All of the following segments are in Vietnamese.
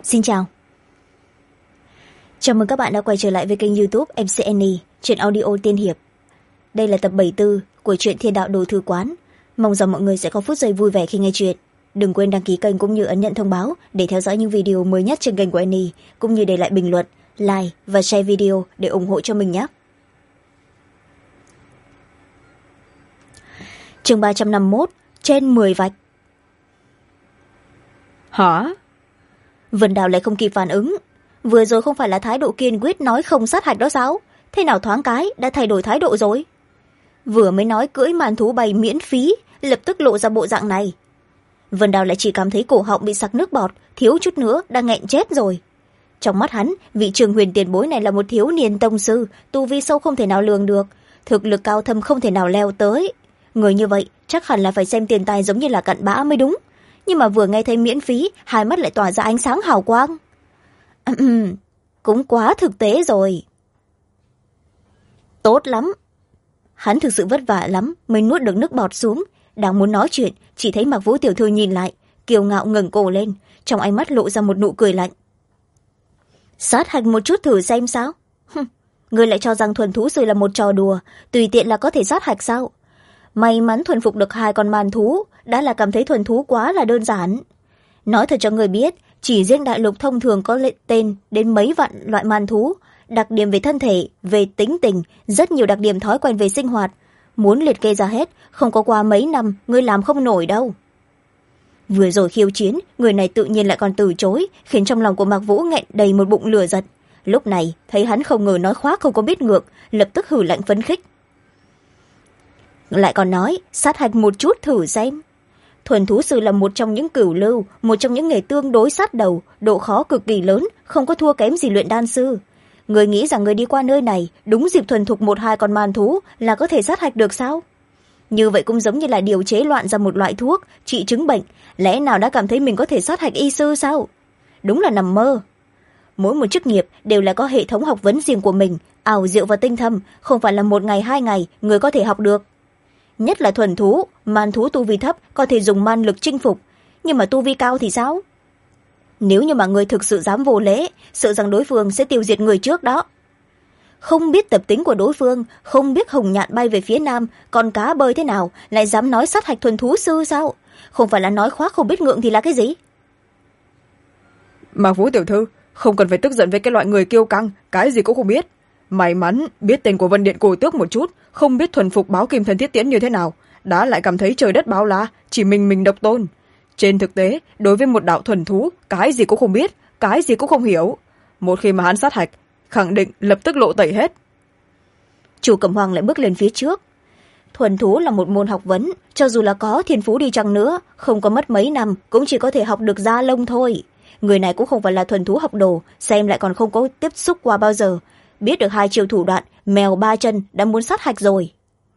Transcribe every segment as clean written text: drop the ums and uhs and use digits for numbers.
Xin chào. Chào mừng các bạn đã quay trở lại với kênh YouTube MC Annie, truyện audio tiên hiệp. Đây là tập 74 của truyện Thiên Đạo Đồ Thư Quán. Mong rằng mọi người sẽ có phút giây vui vẻ khi nghe truyện. Đừng quên đăng ký kênh cũng như ấn nhận thông báo để theo dõi những video mới nhất trên kênh của Annie, cũng như để lại bình luận, like và share video để ủng hộ cho mình nhé. Chương 351, trên 10 vạch. Hả? Vân Đào lại không kịp phản ứng. Vừa rồi không phải là thái độ kiên quyết nói không sát hạch đó sao? Thế nào thoáng cái đã thay đổi thái độ rồi? Vừa mới nói cưỡi màn thú bay miễn phí, lập tức lộ ra bộ dạng này. Vân Đào lại chỉ cảm thấy cổ họng bị sặc nước bọt, thiếu chút nữa đã nghẹn chết rồi. Trong mắt hắn, vị Trường Huyền tiền bối này là một thiếu niên tông sư, tu vi sâu không thể nào lường được, thực lực cao thâm không thể nào leo tới. Người như vậy chắc hẳn là phải xem tiền tài giống như là cặn bã mới đúng. Nhưng mà vừa nghe thấy miễn phí, hai mắt lại tỏa ra ánh sáng hào quang. Cũng quá thực tế rồi. Tốt lắm. Hắn thực sự vất vả lắm mới nuốt được nước bọt xuống. Đang muốn nói chuyện, chỉ thấy Mạc Vũ tiểu thư nhìn lại, kiêu ngạo ngẩng cổ lên, trong ánh mắt lộ ra một nụ cười lạnh. Sát hạch một chút thử xem sao? Ngươi lại cho rằng thuần thú sư là một trò đùa, tùy tiện là có thể sát hạch sao? May mắn thuần phục được 2 con màn thú, đã là cảm thấy thuần thú quá là đơn giản. Nói thật cho người biết, chỉ riêng đại lục thông thường có tên đến mấy vạn loại màn thú, đặc điểm về thân thể, về tính tình, rất nhiều đặc điểm thói quen về sinh hoạt. Muốn liệt kê ra hết, không có qua mấy năm, ngươi làm không nổi đâu. Vừa rồi khiêu chiến, người này tự nhiên lại còn từ chối, khiến trong lòng của Mạc Vũ nghẹn đầy một bụng lửa giận. Lúc này, thấy hắn không ngờ nói khoác không có biết ngược, lập tức hử lạnh phấn khích. Lại còn nói, sát hạch một chút thử xem. Thuần thú sư là một trong những cửu lưu, một trong những nghề tương đối sát đầu, độ khó cực kỳ lớn, không có thua kém gì luyện đan sư. Người nghĩ rằng người đi qua nơi này, đúng dịp thuần thục 1-2 con màn thú là có thể sát hạch được sao? Như vậy cũng giống như là điều chế loạn ra một loại thuốc, trị chứng bệnh, lẽ nào đã cảm thấy mình có thể sát hạch y sư sao? Đúng là nằm mơ. Mỗi một chức nghiệp đều là có hệ thống học vấn riêng của mình, ảo diệu và tinh thâm, không phải là 1 ngày 2 ngày người có thể học được. Nhất là thuần thú, man thú tu vi thấp có thể dùng man lực chinh phục, nhưng mà tu vi cao thì sao? Nếu như mà người thực sự dám vô lễ, sợ rằng đối phương sẽ tiêu diệt người trước đó. Không biết tập tính của đối phương, không biết hồng nhạn bay về phía nam, con cá bơi thế nào, lại dám nói sát hạch thuần thú sư sao? Không phải là nói khoác không biết ngượng thì là cái gì? Mạc Vũ tiểu thư, không cần phải tức giận với cái loại người kiêu căng, cái gì cũng không biết. May mắn biết tên của Vân Điện Cổ Tước một chút, không biết thuần phục báo kim thần thiết tiễn như thế nào, đã lại cảm thấy trời đất bao la, chỉ mình độc tôn. Trên thực tế, đối với một đạo thuần thú, cái gì cũng không biết, cái gì cũng không hiểu. Một khi mà hắn sát hạch, khẳng định lập tức lộ tẩy hết. Chủ Cẩm Hoàng lại bước lên phía trước. Thuần thú là một môn học vấn, cho dù là có thiên phú đi chăng nữa, không có mất mấy năm cũng chỉ có thể học được da lông thôi. Người này cũng không phải là thuần thú học đồ, xem lại còn không có tiếp xúc qua bao giờ. Biết được 2 chiều thủ đoạn, mèo 3 chân đã muốn sát hạch rồi.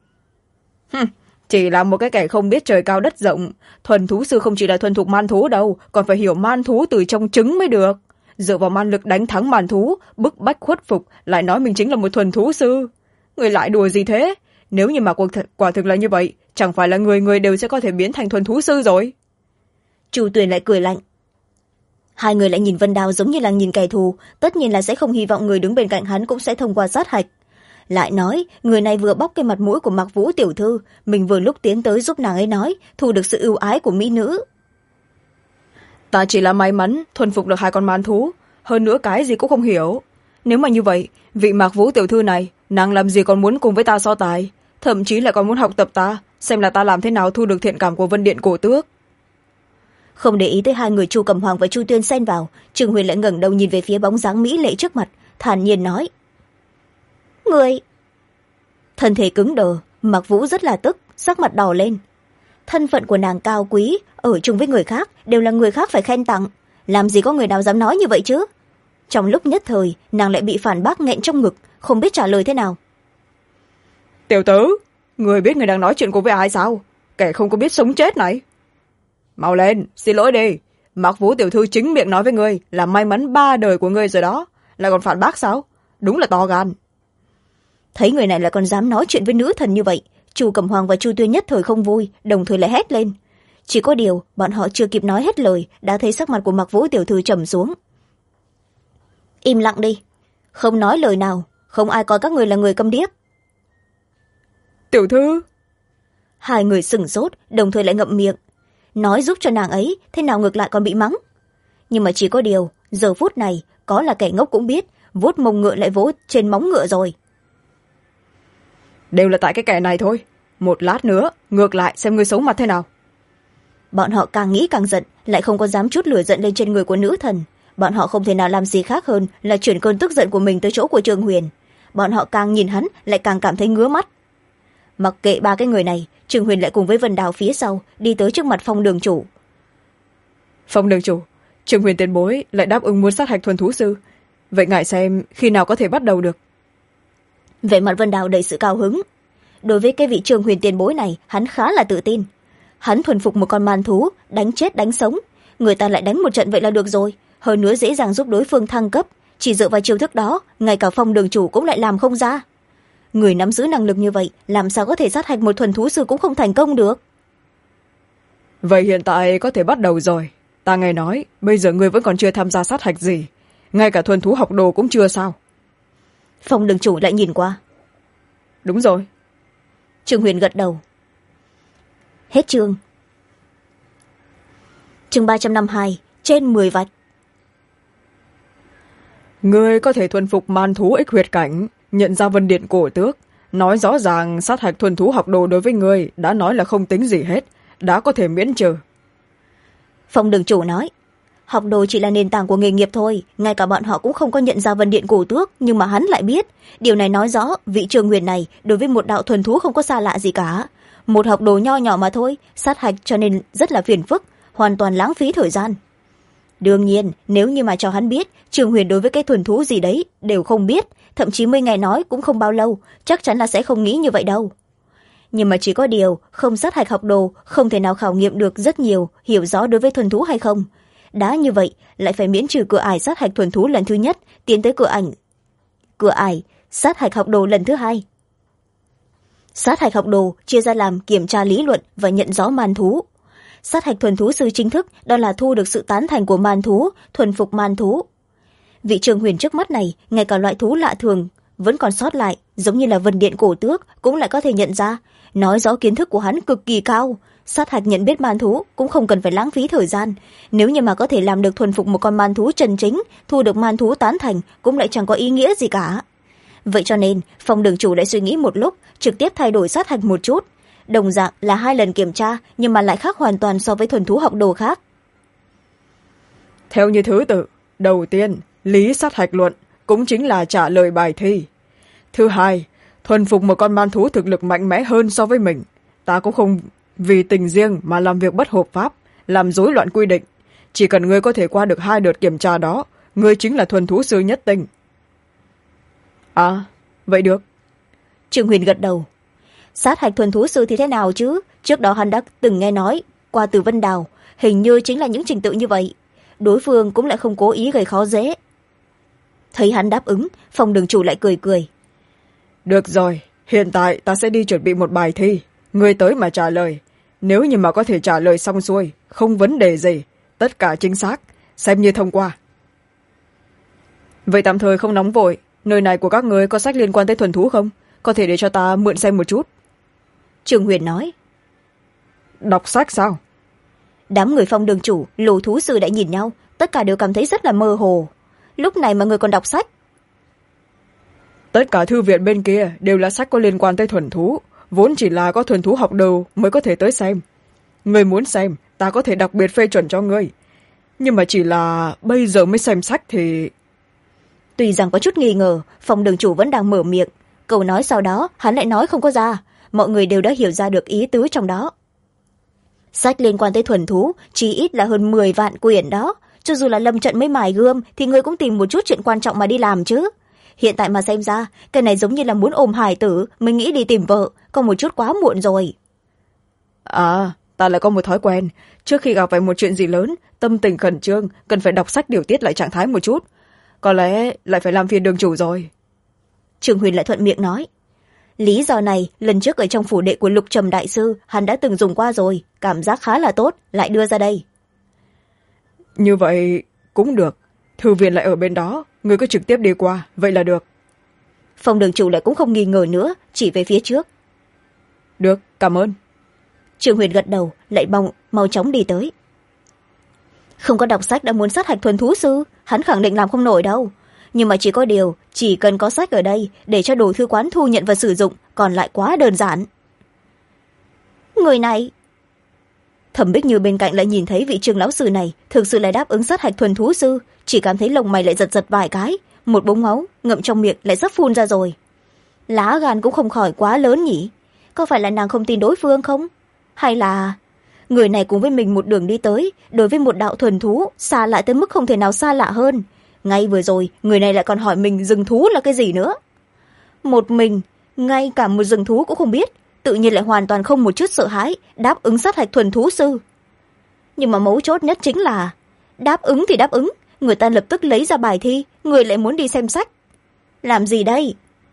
Chỉ là một cái kẻ không biết trời cao đất rộng. Thuần thú sư không chỉ là thuần thục man thú đâu, còn phải hiểu man thú từ trong trứng mới được. Dựa vào man lực đánh thắng man thú, bức bách khuất phục, lại nói mình chính là một thuần thú sư. Người lại đùa gì thế? Nếu như mà quả thực là như vậy, chẳng phải là người đều sẽ có thể biến thành thuần thú sư rồi. Chu Tuyền lại cười lạnh. Hai người lại nhìn Vân Đào giống như là nhìn kẻ thù, tất nhiên là sẽ không hy vọng người đứng bên cạnh hắn cũng sẽ thông qua sát hạch. Lại nói, người này vừa bóc cái mặt mũi của Mạc Vũ tiểu thư, mình vừa lúc tiến tới giúp nàng ấy nói, thu được sự ưu ái của mỹ nữ. Ta chỉ là may mắn thuần phục được 2 con man thú, hơn nữa cái gì cũng không hiểu. Nếu mà như vậy, vị Mạc Vũ tiểu thư này, nàng làm gì còn muốn cùng với ta so tài, thậm chí lại còn muốn học tập ta, xem là ta làm thế nào thu được thiện cảm của Vân Điện Cổ Tước. Không để ý tới 2 người Chu Cẩm Hoàng và Chu Tuyên xen vào, Trường Huyền lại ngẩng đầu nhìn về phía bóng dáng mỹ lệ trước mặt, thản nhiên nói. Người... Thân thể cứng đờ, Mạc Vũ rất là tức, sắc mặt đỏ lên. Thân phận của nàng cao quý, ở chung với người khác, đều là người khác phải khen tặng. Làm gì có người nào dám nói như vậy chứ? Trong lúc nhất thời, nàng lại bị phản bác nghẹn trong ngực, không biết trả lời thế nào. Tiểu tử, người biết người đang nói chuyện cùng với ai sao? Kẻ không có biết sống chết này. Mau lên, xin lỗi đi. Mạc Vũ tiểu thư chính miệng nói với ngươi là may mắn 3 đời của ngươi rồi đó, lại còn phản bác sao? Đúng là to gan. Thấy người này lại còn dám nói chuyện với nữ thần như vậy, Chu Cẩm Hoàng và Chu Tuyên nhất thời không vui, đồng thời lại hét lên. Chỉ có điều bọn họ chưa kịp nói hết lời, đã thấy sắc mặt của Mạc Vũ tiểu thư trầm xuống. im lặng đi, không nói lời nào, không ai coi các người là người câm điếc. Tiểu thư. Hai người sửng sốt, đồng thời lại ngậm miệng. Nói giúp cho nàng ấy, thế nào ngược lại còn bị mắng. Nhưng mà chỉ có điều, giờ phút này có là kẻ ngốc cũng biết, vuốt mông ngựa lại vỗ trên móng ngựa rồi. Đều là tại cái kẻ này thôi, một lát nữa ngược lại xem ngươi xấu mặt thế nào. Bọn họ càng nghĩ càng giận, lại không có dám chút lửa giận lên trên người của nữ thần. Bọn họ không thể nào làm gì khác hơn là chuyển cơn tức giận của mình tới chỗ của Trương Huyền. Bọn họ càng nhìn hắn lại càng cảm thấy ngứa mắt. Mặc kệ ba cái người này, Trương Huyền lại cùng với Vân Đào phía sau đi tới trước mặt Phong đường chủ. Phong đường chủ, Trương Huyền tiền bối lại đáp ứng muốn sát hạch thuần thú sư, vậy ngài xem khi nào có thể bắt đầu được. Vẻ mặt Vân Đào đầy sự cao hứng. Đối với cái vị Trương Huyền tiền bối này, hắn khá là tự tin. Hắn thuần phục một con man thú, đánh chết đánh sống, người ta lại đánh một trận vậy là được rồi, hơn nữa dễ dàng giúp đối phương thăng cấp. Chỉ dựa vào chiêu thức đó, ngay cả Phong đường chủ cũng lại làm không ra. Người nắm giữ năng lực như vậy, làm sao có thể sát hạch một thuần thú sư cũng không thành công được. Vậy hiện tại có thể bắt đầu rồi. Ta nghe nói bây giờ ngươi vẫn còn chưa tham gia sát hạch gì, ngay cả thuần thú học đồ cũng chưa sao. Phong đường chủ lại nhìn qua. Đúng rồi. Trương Huyền gật đầu. Hết chương. Chương 352, trên 10 vạch. Ngươi có thể thuần phục man thú ích huyệt cảnh, nhận ra vân điện cổ tước, nói rõ ràng sát hạch thuần thú học đồ đối với ngươi đã nói là không tính gì hết, đã có thể miễn trừ. Phong đường chủ nói, học đồ chỉ là nền tảng của nghề nghiệp thôi, ngay cả bọn họ cũng không có nhận ra vân điện cổ tước, nhưng mà hắn lại biết. Điều này nói rõ vị Trương Huyền này đối với một đạo thuần thú không có xa lạ gì cả. Một học đồ nho nhỏ mà thôi, sát hạch cho nên rất là phiền phức, hoàn toàn lãng phí thời gian. Đương nhiên, nếu như mà cho hắn biết Trương Huyền đối với cái thuần thú gì đấy đều không biết, thậm chí mới nghe nói cũng không bao lâu, chắc chắn là sẽ không nghĩ như vậy đâu. Nhưng mà chỉ có điều, không sát hạch học đồ không thể nào khảo nghiệm được rất nhiều hiểu rõ đối với thuần thú hay không. Đã như vậy, lại phải miễn trừ cửa ải sát hạch thuần thú lần thứ nhất, tiến tới cửa ải sát hạch học đồ lần thứ hai. Sát hạch học đồ chia ra làm kiểm tra lý luận và nhận rõ man thú. Sát hạch thuần thú sư chính thức đó là thu được sự tán thành của man thú, thuần phục man thú. Vị Trương Huyền trước mắt này, ngay cả loại thú lạ thường vẫn còn sót lại, giống như là vân điện cổ tước cũng lại có thể nhận ra, nói rõ kiến thức của hắn cực kỳ cao. Sát hạch nhận biết man thú cũng không cần phải lãng phí thời gian, nếu như mà có thể làm được thuần phục một con man thú chân chính, thu được man thú tán thành cũng lại chẳng có ý nghĩa gì cả. Vậy cho nên Phong đường chủ đã suy nghĩ một lúc, trực tiếp thay đổi sát hạch một chút. Đồng dạng là 2 lần kiểm tra, nhưng mà lại khác hoàn toàn so với thuần thú học đồ khác. Theo như thứ tự, đầu tiên lý sát hạch luận, cũng chính là trả lời bài thi. Thứ hai, thuần phục một con man thú thực lực mạnh mẽ hơn so với mình. Ta cũng không vì tình riêng mà làm việc bất hợp pháp, làm rối loạn quy định. Chỉ cần ngươi có thể qua được 2 đợt kiểm tra đó, ngươi chính là thuần thú sư nhất tinh. À, vậy được. Trương Huyền gật đầu. Sát hạch thuần thú sư thì thế nào chứ? Trước đó hắn đã từng nghe nói qua từ Vân Đào, hình như chính là những trình tự như vậy. Đối phương cũng lại không cố ý gây khó dễ. Thấy hắn đáp ứng, Phong đường chủ lại cười cười. Được rồi, hiện tại ta sẽ đi chuẩn bị một bài thi, ngươi tới mà trả lời. Nếu như mà có thể trả lời xong xuôi, không vấn đề gì, tất cả chính xác, xem như thông qua. Vậy tạm thời không nóng vội, nơi này của các ngươi có sách liên quan tới thuần thú không? Có thể để cho ta mượn xem một chút. Trương Huyền nói. Đọc sách sao? Đám người Phong đường chủ, lô thú sư đã nhìn nhau, tất cả đều cảm thấy rất là mơ hồ. Lúc này mà người còn đọc sách? Tất cả thư viện bên kia đều là sách có liên quan tới thuần thú, vốn chỉ là có thuần thú học đồ mới có thể tới xem. Ngươi muốn xem, ta có thể đặc biệt phê chuẩn cho ngươi. Nhưng mà chỉ là bây giờ mới xem sách thì... Tuy rằng có chút nghi ngờ, Phong đường chủ vẫn đang mở miệng. Câu nói sau đó, hắn lại nói không có ra. Mọi người đều đã hiểu ra được ý tứ trong đó. Sách liên quan tới thuần thú, chỉ ít là hơn 10 vạn quyển đó. Cho dù là lâm trận mới mài gươm, thì người cũng tìm một chút chuyện quan trọng mà đi làm chứ. Hiện tại mà xem ra, cái này giống như là muốn ôm hài tử, mới nghĩ đi tìm vợ, còn một chút quá muộn rồi. À, ta lại có một thói quen. Trước khi gặp phải một chuyện gì lớn, tâm tình khẩn trương, cần phải đọc sách điều tiết lại trạng thái một chút. Có lẽ lại phải làm phiền đường chủ rồi. Trương Huyền lại thuận miệng nói. Lý do này, lần trước ở trong phủ đệ của Lục Trầm đại sư, hắn đã từng dùng qua rồi, cảm giác khá là tốt, lại đưa ra đây. Như vậy cũng được. thư viện lại ở bên đó, người cứ trực tiếp đi qua vậy là được. Phòng đường chủ lại cũng không nghi ngờ nữa, chỉ về phía trước. Được, cảm ơn. Trương Huyền gật đầu, lại mau chóng đi tới. Không có đọc sách đã muốn sát hạch thuần thú sư, hắn khẳng định làm không nổi đâu. Nhưng mà chỉ có điều, chỉ cần có sách ở đây để cho đồ thư quán thu nhận và sử dụng, còn lại quá đơn giản. Người này, Thẩm Bích Như bên cạnh lại nhìn thấy vị Trương lão sư này thực sự lại đáp ứng sát hạch thuần thú sư, chỉ cảm thấy lông mày lại giật giật vài cái, một búng máu ngậm trong miệng lại sắp phun ra rồi. Lá gan cũng không khỏi quá lớn nhỉ. Có phải là nàng không tin đối phương không? Hay là người này cùng với mình một đường đi tới, đối với một đạo thuần thú xa lạ tới mức không thể nào xa lạ hơn. Ngay vừa rồi người này lại còn hỏi mình rừng thú là cái gì nữa. Một mình ngay cả một rừng thú cũng không biết, tự nhiên lại hoàn toàn không một chút sợ hãi đáp ứng sát hạch thuần thú sư. Nhưng mà mấu chốt nhất chính là đáp ứng thì đáp ứng, người ta lập tức lấy ra bài thi, người lại muốn đi xem sách. Làm gì đây?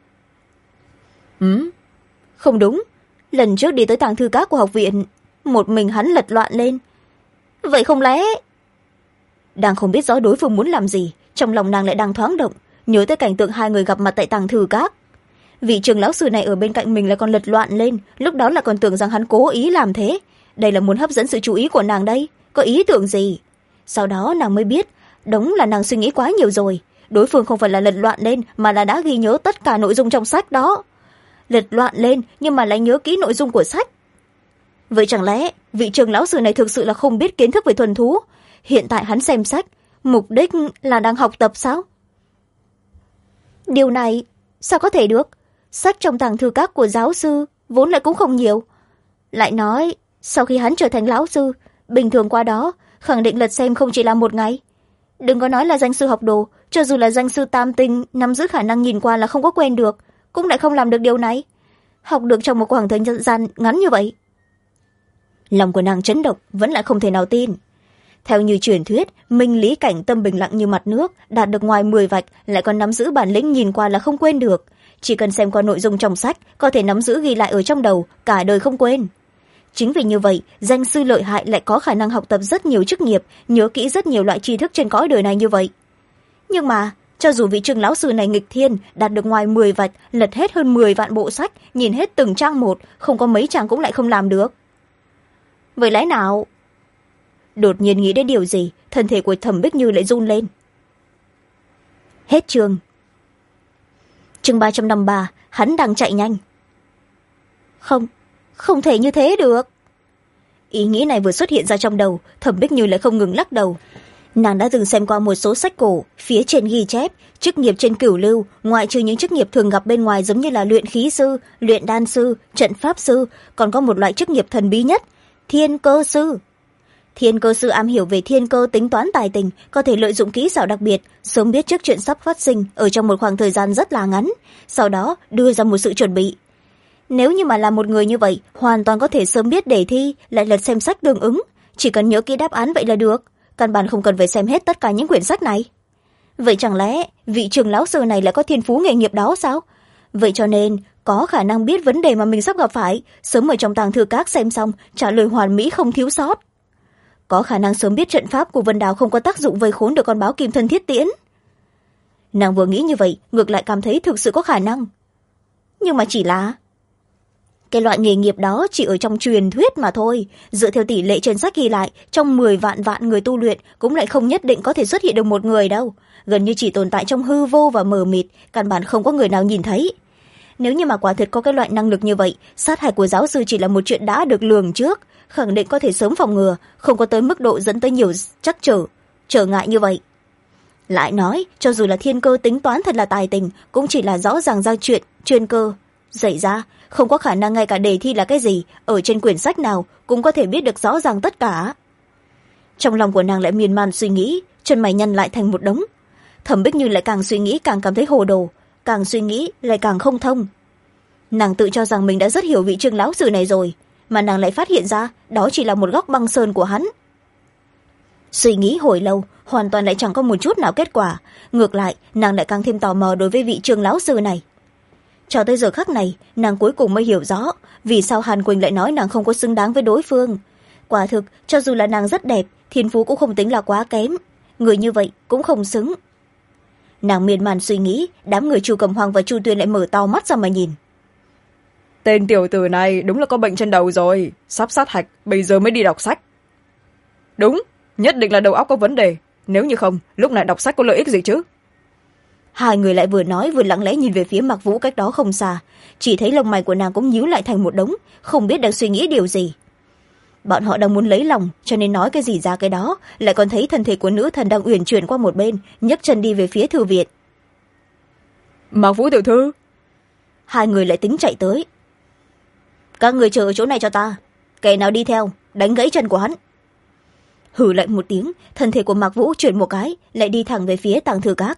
Không đúng, lần trước đi tới tàng thư các của học viện, một mình hắn lật loạn lên. Vậy không lẽ... Đang không biết rõ đối phương muốn làm gì, trong lòng nàng lại đang thoáng động, nhớ tới cảnh tượng hai người gặp mặt tại tàng thư các. Vị Trương lão sư này ở bên cạnh mình lại còn lật loạn lên, lúc đó là còn tưởng rằng hắn cố ý làm thế. Đây là muốn hấp dẫn sự chú ý của nàng đây, có ý tưởng gì? Sau đó nàng mới biết, đúng là nàng suy nghĩ quá nhiều rồi. Đối phương không phải là lật loạn lên, mà là đã ghi nhớ tất cả nội dung trong sách đó. Lật loạn lên nhưng mà lại nhớ kỹ nội dung của sách. Vậy chẳng lẽ vị Trương lão sư này thực sự là không biết kiến thức về thuần thú? Hiện tại hắn xem sách, mục đích là đang học tập sao? Điều này sao có thể được? Sách trong tàng thư các của giáo sư vốn lại cũng không nhiều. Lại nói, sau khi hắn trở thành lão sư, bình thường qua đó, khẳng định lật xem không chỉ là một ngày. Đừng có nói là danh sư học đồ, cho dù là danh sư tam tinh, nắm giữ khả năng nhìn qua là không có quen được, cũng lại không làm được điều này. Học được trong một khoảng thời gian ngắn như vậy. Lòng của nàng chấn động, vẫn lại không thể nào tin. Theo như truyền thuyết, Minh Lý Cảnh tâm bình lặng như mặt nước, đạt được ngoài 10 vạch, lại còn nắm giữ bản lĩnh nhìn qua là không quên được. Chỉ cần xem qua nội dung trong sách, có thể nắm giữ ghi lại ở trong đầu, cả đời không quên. Chính vì như vậy, danh sư lợi hại lại có khả năng học tập rất nhiều chức nghiệp, nhớ kỹ rất nhiều loại tri thức trên cõi đời này như vậy. Nhưng mà, cho dù vị Trương lão sư này nghịch thiên, đạt được ngoài 10 vạch, lật hết hơn 10 vạn bộ sách, nhìn hết từng trang một, không có mấy trang cũng lại không làm được. Vậy lẽ nào? Đột nhiên nghĩ đến điều gì, thân thể của Thẩm Bích Như lại run lên. Hết chương. Chương 353, hắn đang chạy nhanh. Không thể như thế được. Ý nghĩ này vừa xuất hiện ra trong đầu, Thẩm Bích Như lại không ngừng lắc đầu. Nàng đã từng xem qua một số sách cổ, phía trên ghi chép, chức nghiệp trên cửu lưu, ngoại trừ những chức nghiệp thường gặp bên ngoài giống như là luyện khí sư, luyện đan sư, trận pháp sư, còn có một loại chức nghiệp thần bí nhất, thiên cơ sư. Thiên cơ sư am hiểu về thiên cơ tính toán tài tình, có thể lợi dụng kỹ xảo đặc biệt, sớm biết trước chuyện sắp phát sinh ở trong một khoảng thời gian rất là ngắn, sau đó đưa ra một sự chuẩn bị. Nếu như mà là một người như vậy, hoàn toàn có thể sớm biết đề thi, lại lật xem sách tương ứng, chỉ cần nhớ kỹ đáp án vậy là được, căn bản không cần phải xem hết tất cả những quyển sách này. Vậy chẳng lẽ vị Trương lão sư này lại có thiên phú nghề nghiệp đó sao? Vậy cho nên có khả năng biết vấn đề mà mình sắp gặp phải, sớm ở trong tàng thư các xem xong, trả lời hoàn mỹ không thiếu sót. Có khả năng sớm biết trận pháp của Vân Đào không có tác dụng vây khốn được con báo kim thân thiết tiễn. Nàng vừa nghĩ như vậy, ngược lại cảm thấy thực sự có khả năng. Nhưng mà chỉ là cái loại nghề nghiệp đó chỉ ở trong truyền thuyết mà thôi. Dựa theo tỷ lệ trên sách ghi lại, trong 10 vạn người tu luyện cũng lại không nhất định có thể xuất hiện được một người đâu. Gần như chỉ tồn tại trong hư vô và mờ mịt, căn bản không có người nào nhìn thấy. Nếu như mà quả thật có cái loại năng lực như vậy, sát hại của giáo sư chỉ là một chuyện đã được lường trước, khẳng định có thể sớm phòng ngừa, không có tới mức độ dẫn tới nhiều trắc trở ngại như vậy. Lại nói, cho dù là thiên cơ tính toán thật là tài tình, cũng chỉ là rõ ràng ra chuyện chuyên cơ xảy ra, không có khả năng ngay cả đề thi là cái gì, ở trên quyển sách nào cũng có thể biết được rõ ràng tất cả. Trong lòng của nàng lại miên man suy nghĩ, chân mày nhăn lại thành một đống. Thẩm Bích Như lại càng suy nghĩ càng cảm thấy hồ đồ, càng suy nghĩ lại càng không thông. Nàng tự cho rằng mình đã rất hiểu vị Trương lão sư này rồi, mà nàng lại phát hiện ra đó chỉ là một góc băng sơn của hắn. Suy nghĩ hồi lâu, hoàn toàn lại chẳng có một chút nào kết quả, ngược lại nàng lại càng thêm tò mò đối với vị Trương lão sư này. Cho tới giờ khắc này, nàng cuối cùng mới hiểu rõ vì sao Hàn Quỳnh lại nói nàng không có xứng đáng với đối phương. Quả thực, cho dù là nàng rất đẹp, thiên phú cũng không tính là quá kém. người như vậy cũng không xứng. Nàng miên man suy nghĩ, đám người Chu Cầm Hoàng và Chu Tuyên lại mở to mắt ra mà nhìn. Tên tiểu tử này đúng là có bệnh trên đầu rồi, sắp sát hạch bây giờ mới đi đọc sách. Đúng, nhất định là đầu óc có vấn đề, nếu như không lúc này đọc sách có lợi ích gì chứ. Hai người lại vừa nói vừa lặng lẽ nhìn về phía Mạc Vũ cách đó không xa, chỉ thấy lông mày của nàng cũng nhíu lại thành một đống, không biết đang suy nghĩ điều gì. Bọn họ đang muốn lấy lòng cho nên nói cái gì ra cái đó, lại còn thấy thân thể của nữ thần đang uyển chuyển qua một bên, nhấc chân đi về phía thư viện. Mạc Vũ tiểu thư. Hai người lại tính chạy tới. Các người chờ ở chỗ này cho ta, kẻ nào đi theo đánh gãy chân của hắn. Hừ lạnh một tiếng, thân thể của Mạc Vũ chuyển một cái, lại đi thẳng về phía Tàng Thư Các.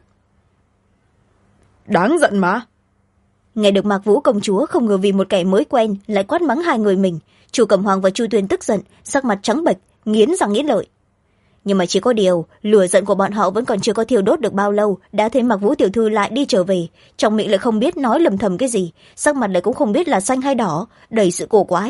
Đáng giận mà. Nghe được Mạc Vũ công chúa không ngờ vì một kẻ mới quen lại quát mắng hai người mình, Chu Cẩm Hoàng và Chu Tuyên tức giận, sắc mặt trắng bệch, nghiến răng nghiến lợi. Nhưng mà chỉ có điều lửa giận của bọn họ vẫn còn chưa có thiêu đốt được bao lâu, đã thấy Mạc Vũ tiểu thư lại đi trở về, trong miệng lại không biết nói lầm thầm cái gì, sắc mặt lại cũng không biết là xanh hay đỏ, đầy sự cổ quái.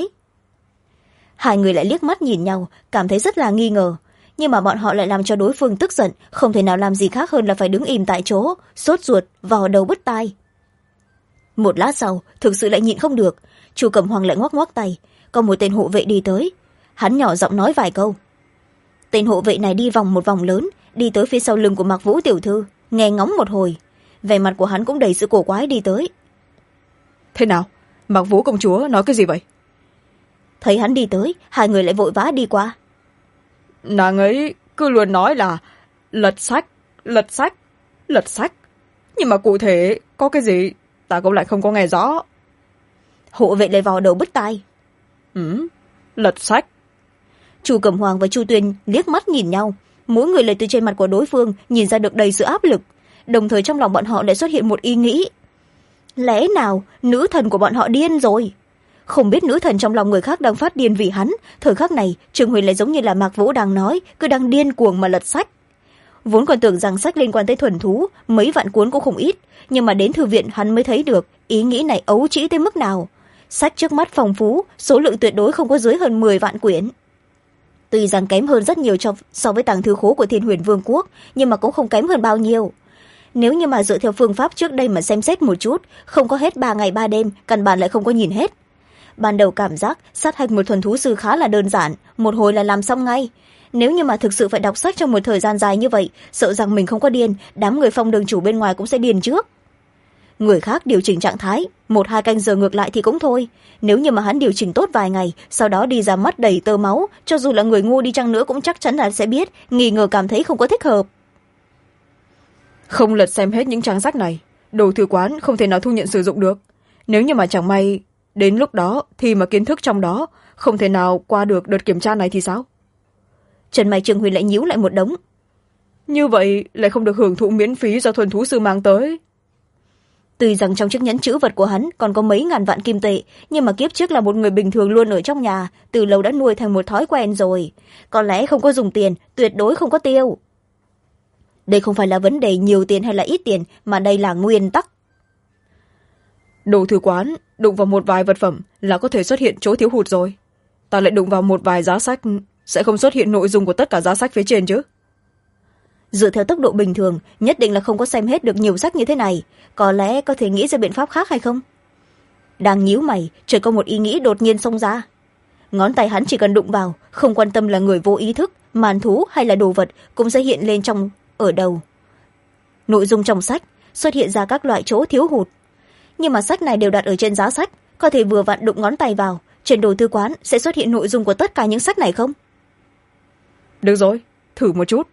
Hai người lại liếc mắt nhìn nhau, cảm thấy rất là nghi ngờ, nhưng mà bọn họ lại làm cho đối phương tức giận, không thể nào làm gì khác hơn là phải đứng im tại chỗ, sốt ruột vò đầu bứt tai. Một lát sau thực sự lại nhịn không được, Chu Cẩm Hoàng lại ngoắc ngoắc tay, có một tên hộ vệ đi tới, hắn nhỏ giọng nói vài câu. Tên hộ vệ này đi vòng một vòng lớn, đi tới phía sau lưng của Mạc Vũ tiểu thư, nghe ngóng một hồi, vẻ mặt của hắn cũng đầy sự cổ quái đi tới. Thế nào, Mạc Vũ công chúa nói cái gì vậy? Thấy hắn đi tới, hai người lại vội vã đi qua. Nàng ấy cứ luôn nói là lật sách, lật sách, lật sách, nhưng mà cụ thể có cái gì ta cũng lại không có nghe rõ. Hộ vệ lại vào đầu bứt tai. Lật sách. Chu Cẩm Hoàng và Chu Tuyên liếc mắt nhìn nhau, mỗi người lại từ trên mặt của đối phương nhìn ra được đầy sự áp lực, đồng thời trong lòng bọn họ lại xuất hiện một ý nghĩ. Lẽ nào nữ thần của bọn họ điên rồi? Không biết nữ thần trong lòng người khác đang phát điên vì hắn, thời khắc này Trương Huyền lại giống như là Mạc Vũ đang nói, cứ đang điên cuồng mà lật sách. Vốn còn tưởng rằng sách liên quan tới thuần thú mấy vạn cuốn cũng không ít, nhưng mà đến thư viện hắn mới thấy được ý nghĩ này ấu trĩ tới mức nào. Sách trước mắt phong phú, số lượng tuyệt đối không có dưới hơn 10 vạn quyển. Tuy rằng kém hơn rất nhiều so với tàng thư khố của Thiên Huyền Vương quốc, nhưng mà cũng không kém hơn bao nhiêu. Nếu như mà dựa theo phương pháp trước đây mà xem xét một chút, không có hết 3 ngày 3 đêm, căn bản lại không có nhìn hết. Ban đầu cảm giác sát hạch một thuần thú sư khá là đơn giản, một hồi là làm xong ngay. Nếu như mà thực sự phải đọc sách trong một thời gian dài như vậy, sợ rằng mình không có điên, đám người Phong đường chủ bên ngoài cũng sẽ điên trước. Người khác điều chỉnh trạng thái 1-2 canh giờ ngược lại thì cũng thôi, nếu như mà hắn điều chỉnh tốt vài ngày, sau đó đi ra mắt đầy tơ máu, cho dù là người ngu đi chăng nữa cũng chắc chắn là sẽ biết, nghi ngờ cảm thấy không có thích hợp. Không lật xem hết những trang sách này, đồ thư quán không thể nào thu nhận sử dụng được. Nếu như mà chẳng may đến lúc đó thì mà kiến thức trong đó không thể nào qua được đợt kiểm tra này thì sao? Trần Mai Trương Huyền lại nhíu lại một đống. Như vậy lại không được hưởng thụ miễn phí do thuần thú sư mang tới. Tuy rằng trong chiếc nhẫn chữ vật của hắn còn có mấy ngàn vạn kim tệ, nhưng mà kiếp trước là một người bình thường luôn ở trong nhà, từ lâu đã nuôi thành một thói quen rồi. Có lẽ không có dùng tiền, tuyệt đối không có tiêu. Đây không phải là vấn đề nhiều tiền hay là ít tiền, mà đây là nguyên tắc. Đồ thư quán đụng vào một vài vật phẩm là có thể xuất hiện chỗ thiếu hụt rồi. Ta lại đụng vào một vài giá sách, sẽ không xuất hiện nội dung của tất cả giá sách phía trên chứ? Dựa theo tốc độ bình thường, nhất định là không có xem hết được nhiều sách như thế này. Có lẽ có thể nghĩ ra biện pháp khác hay không? Đang nhíu mày, chợt có một ý nghĩ đột nhiên xông ra. Ngón tay hắn chỉ cần đụng vào, không quan tâm là người vô ý thức, màn thú hay là đồ vật, cũng sẽ hiện lên ở đầu. Nội dung trong sách xuất hiện ra các loại chỗ thiếu hụt. Nhưng mà sách này đều đặt ở trên giá sách, có thể vừa vặn đụng ngón tay vào, trên đồ thư quán sẽ xuất hiện nội dung của tất cả những sách này không? Được rồi, thử một chút.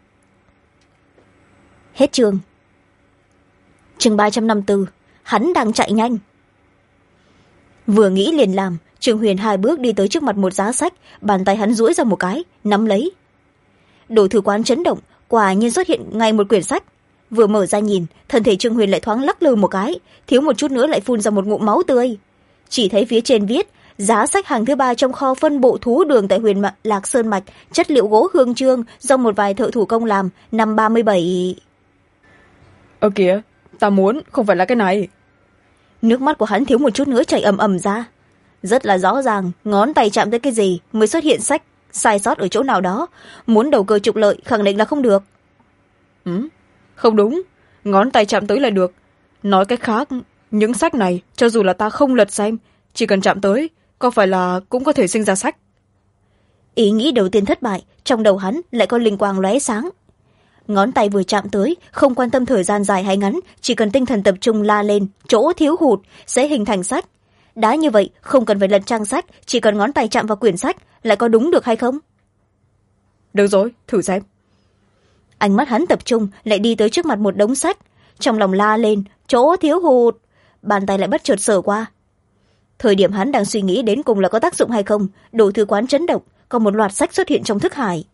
Hết chương. Chương 354, hắn đang chạy nhanh. Vừa nghĩ liền làm, Trương Huyền 2 bước đi tới trước mặt một giá sách, bàn tay hắn duỗi ra một cái, nắm lấy. Đồ thư quán chấn động, quả nhiên xuất hiện ngay một quyển sách. Vừa mở ra nhìn, thân thể Trương Huyền lại thoáng lắc lư một cái, thiếu một chút nữa lại phun ra một ngụm máu tươi. Chỉ thấy phía trên viết giá sách hàng thứ 3 trong kho phân bộ thú đường tại Huyền Lạc Sơn Mạch, chất liệu gỗ hương trương do một vài thợ thủ công làm, năm 37. Kìa, ta muốn không phải là cái này. Nước mắt của hắn thiếu một chút nữa chảy ầm ầm ra. Rất là rõ ràng, ngón tay chạm tới cái gì mới xuất hiện sách sai sót ở chỗ nào đó, muốn đầu cơ trục lợi khẳng định là không được. Không đúng, ngón tay chạm tới là được. Nói cách khác, những sách này cho dù là ta không lật xem, chỉ cần chạm tới có phải là cũng có thể sinh ra sách. Ý nghĩ đầu tiên thất bại, trong đầu hắn lại có linh quang lóe sáng. Ngón tay vừa chạm tới, không quan tâm thời gian dài hay ngắn, chỉ cần tinh thần tập trung la lên chỗ thiếu hụt sẽ hình thành sách. Đã như vậy, không cần phải lật trang sách, chỉ cần ngón tay chạm vào quyển sách, lại có đúng được hay không? Được rồi, thử xem. Ánh mắt hắn tập trung, lại đi tới trước mặt một đống sách. Trong lòng la lên chỗ thiếu hụt, bàn tay lại bất chợt sờ qua. Thời điểm hắn đang suy nghĩ đến cùng là có tác dụng hay không, đồ thư quán chấn động, có một loạt sách xuất hiện trong thức hải.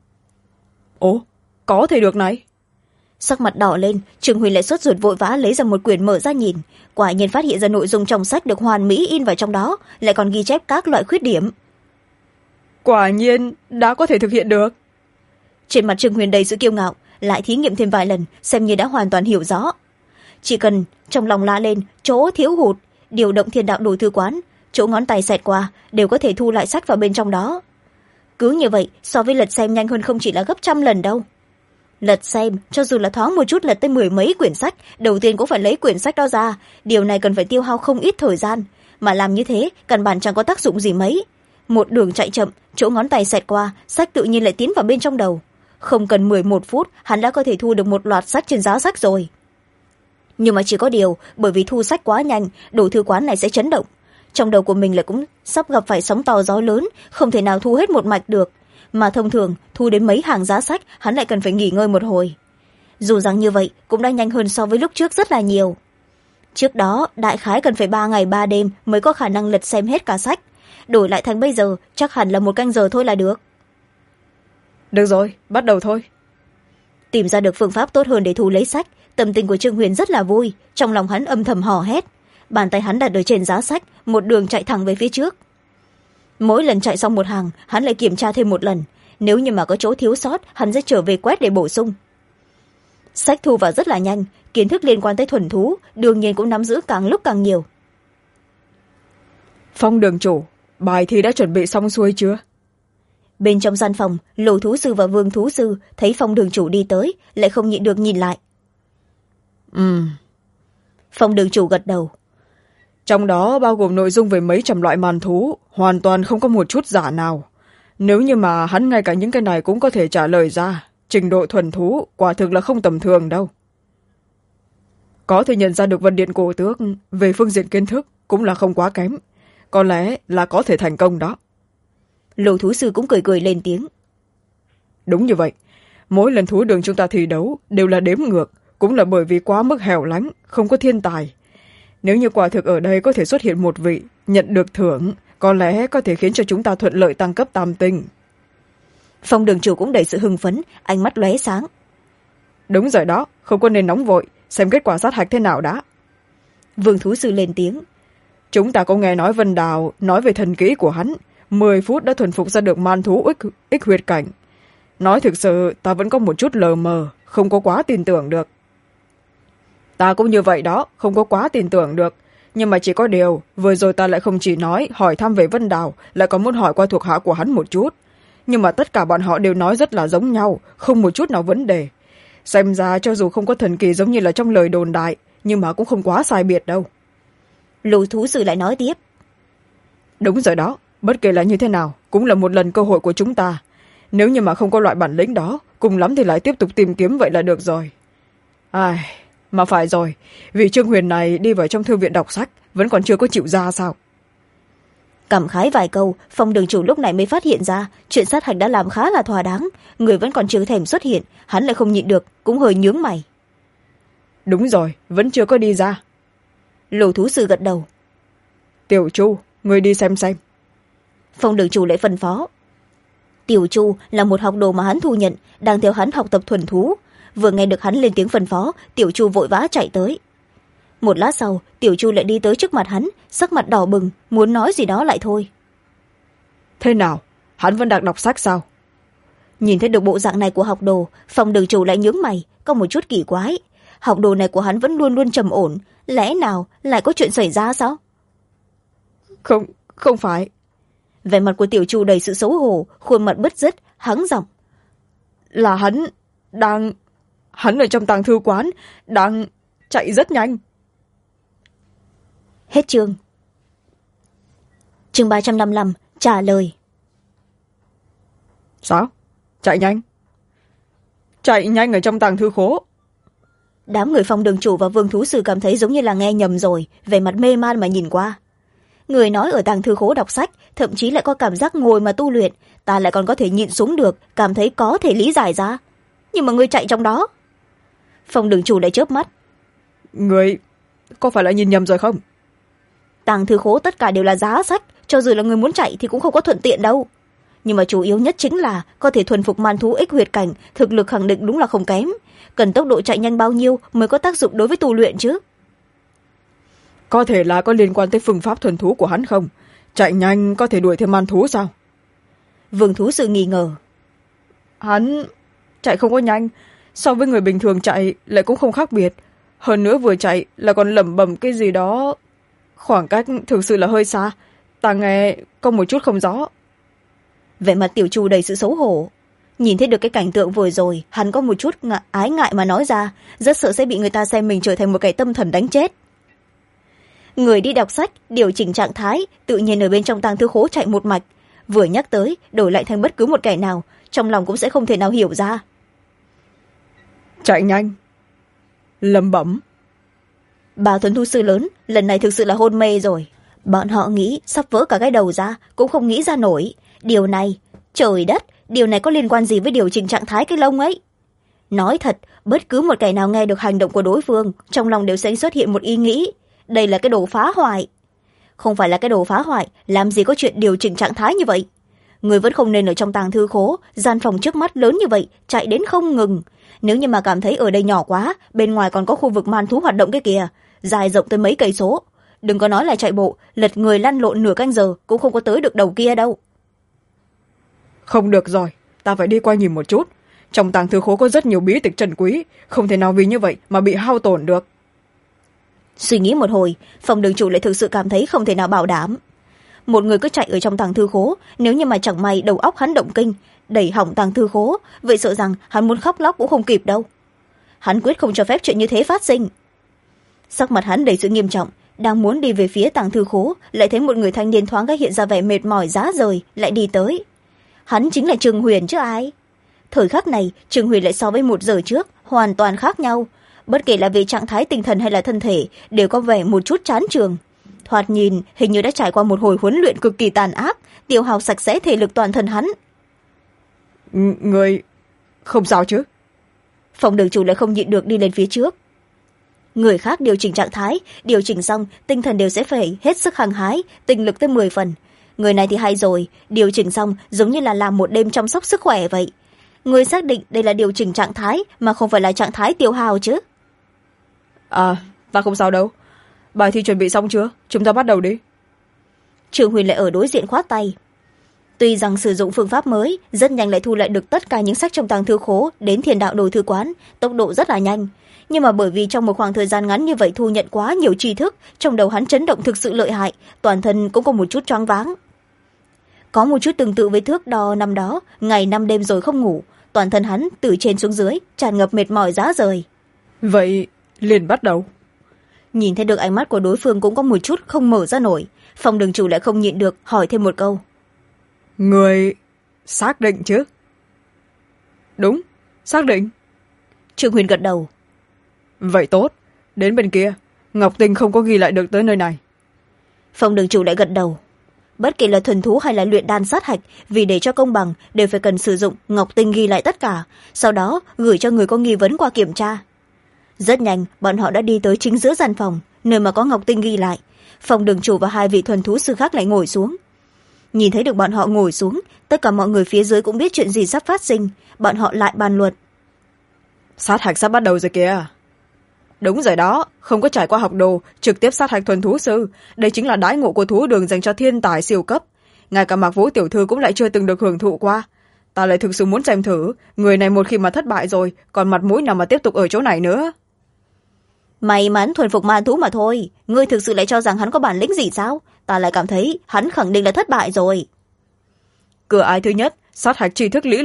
Ồ, có thể được này. Sắc mặt đỏ lên, Trương Huyền lại sốt ruột vội vã lấy ra một quyển mở ra nhìn. Quả nhiên phát hiện ra nội dung trong sách được hoàn mỹ in vào trong đó, lại còn ghi chép các loại khuyết điểm. Quả nhiên đã có thể thực hiện được. Trên mặt Trương Huyền đầy sự kiêu ngạo, lại thí nghiệm thêm vài lần, xem như đã hoàn toàn hiểu rõ. Chỉ cần trong lòng la lên chỗ thiếu hụt, điều động thiên đạo đồ thư quán, chỗ ngón tay xẹt qua đều có thể thu lại sách vào bên trong đó. Cứ như vậy, so với lật xem nhanh hơn không chỉ là gấp 100 lần đâu. Lật xem, cho dù là thoáng một chút lật tới 10 mấy quyển sách, đầu tiên cũng phải lấy quyển sách đó ra. Điều này cần phải tiêu hao không ít thời gian, mà làm như thế căn bản chẳng có tác dụng gì mấy. Một đường chạy chậm, chỗ ngón tay xẹt qua, sách tự nhiên lại tiến vào bên trong đầu. Không cần 11 phút, hắn đã có thể thu được một loạt sách trên giá sách rồi. Nhưng mà chỉ có điều, bởi vì thu sách quá nhanh, đồ thư quán này sẽ chấn động. Trong đầu của mình lại cũng sắp gặp phải sóng to gió lớn, không thể nào thu hết một mạch được. Mà thông thường, thu đến mấy hàng giá sách, hắn lại cần phải nghỉ ngơi một hồi. Dù rằng như vậy, cũng đã nhanh hơn so với lúc trước rất là nhiều. Trước đó, đại khái cần phải 3 ngày 3 đêm mới có khả năng lật xem hết cả sách. Đổi lại thành bây giờ, chắc hẳn là 1 canh giờ thôi là được. Được rồi, bắt đầu thôi. Tìm ra được phương pháp tốt hơn để thu lấy sách, tâm tình của Trương Huyền rất là vui, trong lòng hắn âm thầm hò hét. Bàn tay hắn đặt ở trên giá sách, một đường chạy thẳng về phía trước. Mỗi lần chạy xong một hàng, hắn lại kiểm tra thêm một lần. Nếu như mà có chỗ thiếu sót, hắn sẽ trở về quét để bổ sung. Sách thu vào rất là nhanh, kiến thức liên quan tới thuần thú, đương nhiên cũng nắm giữ càng lúc càng nhiều. Phong đường chủ, bài thi đã chuẩn bị xong xuôi chưa? Bên trong gian phòng, Lô thú sư và Vương thú sư thấy Phong đường chủ đi tới, lại không nhịn được nhìn lại. Phong đường chủ gật đầu. Trong đó bao gồm nội dung về mấy trăm loại màn thú, hoàn toàn không có một chút giả nào. Nếu như mà hắn ngay cả những cái này cũng có thể trả lời ra, trình độ thuần thú quả thực là không tầm thường đâu. Có thể nhận ra được Vân Điện Cổ Tước về phương diện kiến thức cũng là không quá kém. Có lẽ là có thể thành công đó. Lô thú sư cũng cười cười lên tiếng. Đúng như vậy. Mỗi lần thú đường chúng ta thi đấu đều là đếm ngược, cũng là bởi vì quá mức hẻo lánh, không có thiên tài. Nếu như quả thực ở đây có thể xuất hiện một vị nhận được thưởng, có lẽ có thể khiến cho chúng ta thuận lợi tăng cấp tam tinh. Phong đường chủ cũng đầy sự hưng phấn, ánh mắt lóe sáng. Đúng rồi đó, không có nên nóng vội, xem kết quả sát hạch thế nào đã. Vương thú sư lên tiếng. Chúng ta có nghe nói Vân Đào nói về thần kỹ của hắn, 10 phút đã thuần phục ra được man thú ích huyệt cảnh. Nói thực sự ta vẫn có một chút lờ mờ, không có quá tin tưởng được. Ta cũng như vậy đó, không có quá tin tưởng được. Nhưng mà chỉ có điều, vừa rồi ta lại không chỉ nói hỏi thăm về Vân Đào, lại còn muốn hỏi qua thuộc hạ của hắn một chút. Nhưng mà tất cả bọn họ đều nói rất là giống nhau, không một chút nào vấn đề. Xem ra cho dù không có thần kỳ giống như là trong lời đồn đại, nhưng mà cũng không quá sai biệt đâu. Lô thú sư lại nói tiếp. Đúng rồi đó, bất kể là như thế nào, cũng là một lần cơ hội của chúng ta. Nếu như mà không có loại bản lĩnh đó, cùng lắm thì lại tiếp tục tìm kiếm vậy là được rồi. Ai... Mà phải rồi, vì Trương Huyền này đi vào trong thư viện đọc sách, vẫn còn chưa có chịu ra sao? Cảm khái vài câu, Phong đường chủ lúc này mới phát hiện ra, chuyện sát hạch đã làm khá là thỏa đáng, người vẫn còn chưa thèm xuất hiện, hắn lại không nhịn được, cũng hơi nhướng mày. Đúng rồi, vẫn chưa có đi ra. Lô thú sư gật đầu. Tiểu Chu, người đi xem. Phong đường chủ lại phân phó. Tiểu Chu là một học đồ mà hắn thu nhận, đang theo hắn học tập thuần thú. Vừa nghe được hắn lên tiếng phân phó, Tiểu Chu vội vã chạy tới. Một lát sau, Tiểu Chu lại đi tới trước mặt hắn, sắc mặt đỏ bừng, muốn nói gì đó lại thôi. Thế nào, hắn vẫn đang đọc sách sao? Nhìn thấy được bộ dạng này của học đồ, Phong đường chủ lại nhướng mày, có một chút kỳ quái. Học đồ này của hắn vẫn luôn luôn trầm ổn, lẽ nào lại có chuyện xảy ra sao? Không phải. Vẻ mặt của Tiểu Chu đầy sự xấu hổ, khuôn mặt bứt rứt, hắng giọng. Là hắn đang... hắn ở trong tàng thư quán đang chạy rất nhanh. Hết chương. Chương 355 trả lời. Sao? Chạy nhanh? Chạy nhanh ở trong tàng thư khố? Đám người Phong đường chủ và Vương thú sư cảm thấy giống như là nghe nhầm rồi, về mặt mê man mà nhìn qua. Người nói ở tàng thư khố đọc sách, thậm chí lại có cảm giác ngồi mà tu luyện, ta lại còn có thể nhịn xuống được, cảm thấy có thể lý giải ra. Nhưng mà người chạy trong đó. Phong đường chủ lại chớp mắt. Người có phải là nhìn nhầm rồi không? Tàng thư khố tất cả đều là giá sách, cho dù là người muốn chạy thì cũng không có thuận tiện đâu. Nhưng mà chủ yếu nhất chính là có thể thuần phục man thú ích huyệt cảnh, thực lực khẳng định đúng là không kém. Cần tốc độ chạy nhanh bao nhiêu mới có tác dụng đối với tu luyện chứ? Có thể là có liên quan tới phương pháp thuần thú của hắn không? Chạy nhanh có thể đuổi theo man thú sao? Vương thú sự nghi ngờ. Hắn chạy không có nhanh, so với người bình thường chạy lại cũng không khác biệt. Hơn nữa vừa chạy là còn lẩm bẩm cái gì đó. Khoảng cách thực sự là hơi xa, ta nghe có một chút không rõ. Vẻ mặt Tiểu Chu đầy sự xấu hổ. Nhìn thấy được cái cảnh tượng vừa rồi, hắn có một chút ái ngại mà nói ra, rất sợ sẽ bị người ta xem mình trở thành một kẻ tâm thần đánh chết. Người đi đọc sách, điều chỉnh trạng thái, tự nhiên ở bên trong tàng thư khố chạy một mạch. Vừa nhắc tới, đổi lại thành bất cứ một kẻ nào, trong lòng cũng sẽ không thể nào hiểu ra. Chạy nhanh, lẩm bẩm. Bà thuần thu sư lớn, lần này thực sự là hôn mê rồi. Bọn họ nghĩ sắp vỡ cả cái đầu ra, cũng không nghĩ ra nổi. Điều này, trời đất, điều này có liên quan gì với điều chỉnh trạng thái cái lông ấy? Nói thật, bất cứ một kẻ nào nghe được hành động của đối phương, trong lòng đều sẽ xuất hiện một ý nghĩ. Đây là cái đồ phá hoại. Không phải là cái đồ phá hoại, làm gì có chuyện điều chỉnh trạng thái như vậy. Người vẫn không nên ở trong tàng thư khố, gian phòng trước mắt lớn như vậy, chạy đến không ngừng. Nếu như mà cảm thấy ở đây nhỏ quá, bên ngoài còn có khu vực man thú hoạt động cái kìa, dài rộng tới mấy cây số. Đừng có nói là chạy bộ, lật người lăn lộn nửa canh giờ cũng không có tới được đầu kia đâu. Không được rồi, ta phải đi qua nhìn một chút. Trong tàng thư khố có rất nhiều bí tịch trân quý, không thể nào vì như vậy mà bị hao tổn được. Suy nghĩ một hồi, Phong đường chủ lại thực sự cảm thấy không thể nào bảo đảm. Một người cứ chạy ở trong tàng thư khố, nếu như mà chẳng may đầu óc hắn động kinh, đẩy hỏng tàng thư khố, vậy sợ rằng hắn muốn khóc lóc cũng không kịp đâu. Hắn quyết không cho phép chuyện như thế phát sinh. Sắc mặt hắn đầy sự nghiêm trọng, đang muốn đi về phía tàng thư khố, lại thấy một người thanh niên thoáng cái hiện ra vẻ mệt mỏi rã rời, lại đi tới. Hắn chính là Trương Huyền chứ ai. Thời khắc này, Trương Huyền lại so với 1 giờ trước hoàn toàn khác nhau, bất kể là về trạng thái tinh thần hay là thân thể, đều có vẻ một chút chán chường. Thoạt nhìn hình như đã trải qua một hồi huấn luyện cực kỳ tàn ác, tiêu hao sạch sẽ thể lực toàn thân hắn. Người không sao chứ? Phòng đường chủ lại không nhịn được đi lên phía trước. Người khác điều chỉnh trạng thái, điều chỉnh xong tinh thần đều sẽ phải hết sức hăng hái, tinh lực tới 10 phần. Người này thì hay rồi, điều chỉnh xong giống như là làm một đêm chăm sóc sức khỏe vậy. Người xác định đây là điều chỉnh trạng thái mà không phải là trạng thái tiêu hao chứ? Ta không sao đâu. Bài thi chuẩn bị xong chưa? Chúng ta bắt đầu đi. Trương Huyền lại ở đối diện khoát tay. Tuy rằng sử dụng phương pháp mới, rất nhanh lại thu lại được tất cả những sách trong tàng thư khố đến Thiên Đạo Đồ thư quán, tốc độ rất là nhanh. Nhưng mà bởi vì trong một khoảng thời gian ngắn như vậy thu nhận quá nhiều tri thức, trong đầu hắn chấn động thực sự lợi hại, toàn thân cũng có một chút choáng váng. Có một chút tương tự với thước đo năm đó, ngày 5 đêm rồi không ngủ, toàn thân hắn từ trên xuống dưới tràn ngập mệt mỏi rã rời. Vậy liền bắt đầu. Nhìn thấy được ánh mắt của đối phương cũng có một chút không mở ra nổi, Phong đường chủ lại không nhịn được hỏi thêm một câu. Người xác định chứ? Đúng, xác định. Trương Huyền gật đầu. Vậy tốt, đến bên kia, Ngọc Tinh không có ghi lại được tới nơi này. Phong đường chủ lại gật đầu. Bất kể là thuần thú hay là luyện đan sát hạch, vì để cho công bằng đều phải cần sử dụng Ngọc Tinh ghi lại tất cả, sau đó gửi cho người có nghi vấn qua kiểm tra. Rất nhanh, bọn họ đã đi tới chính giữa gian phòng, nơi mà có Ngọc Tinh ghi lại. Phong đường chủ và 2 vị thuần thú sư khác lại ngồi xuống. Nhìn thấy được bọn họ ngồi xuống, tất cả mọi người phía dưới cũng biết chuyện gì sắp phát sinh, bọn họ lại bàn luận. Sát hạch sắp bắt đầu rồi kìa. Đúng rồi đó, không có trải qua học đồ, trực tiếp sát hạch thuần thú sư, đây chính là đãi ngộ của thú đường dành cho thiên tài siêu cấp. Ngay cả Mạc Vũ tiểu thư cũng lại chưa từng được hưởng thụ qua. Ta lại thực sự muốn xem thử, người này một khi mà thất bại rồi, còn mặt mũi nào mà tiếp tục ở chỗ này nữa. May mắn thuần phục man thú mà thôi, ngươi thực sự lại cho rằng hắn có bản lĩnh gì sao? Ta lại cảm thấy hắn khẳng định là thất bại rồi. Cửa ải thứ nhất, sát hạch tri thức lý luận,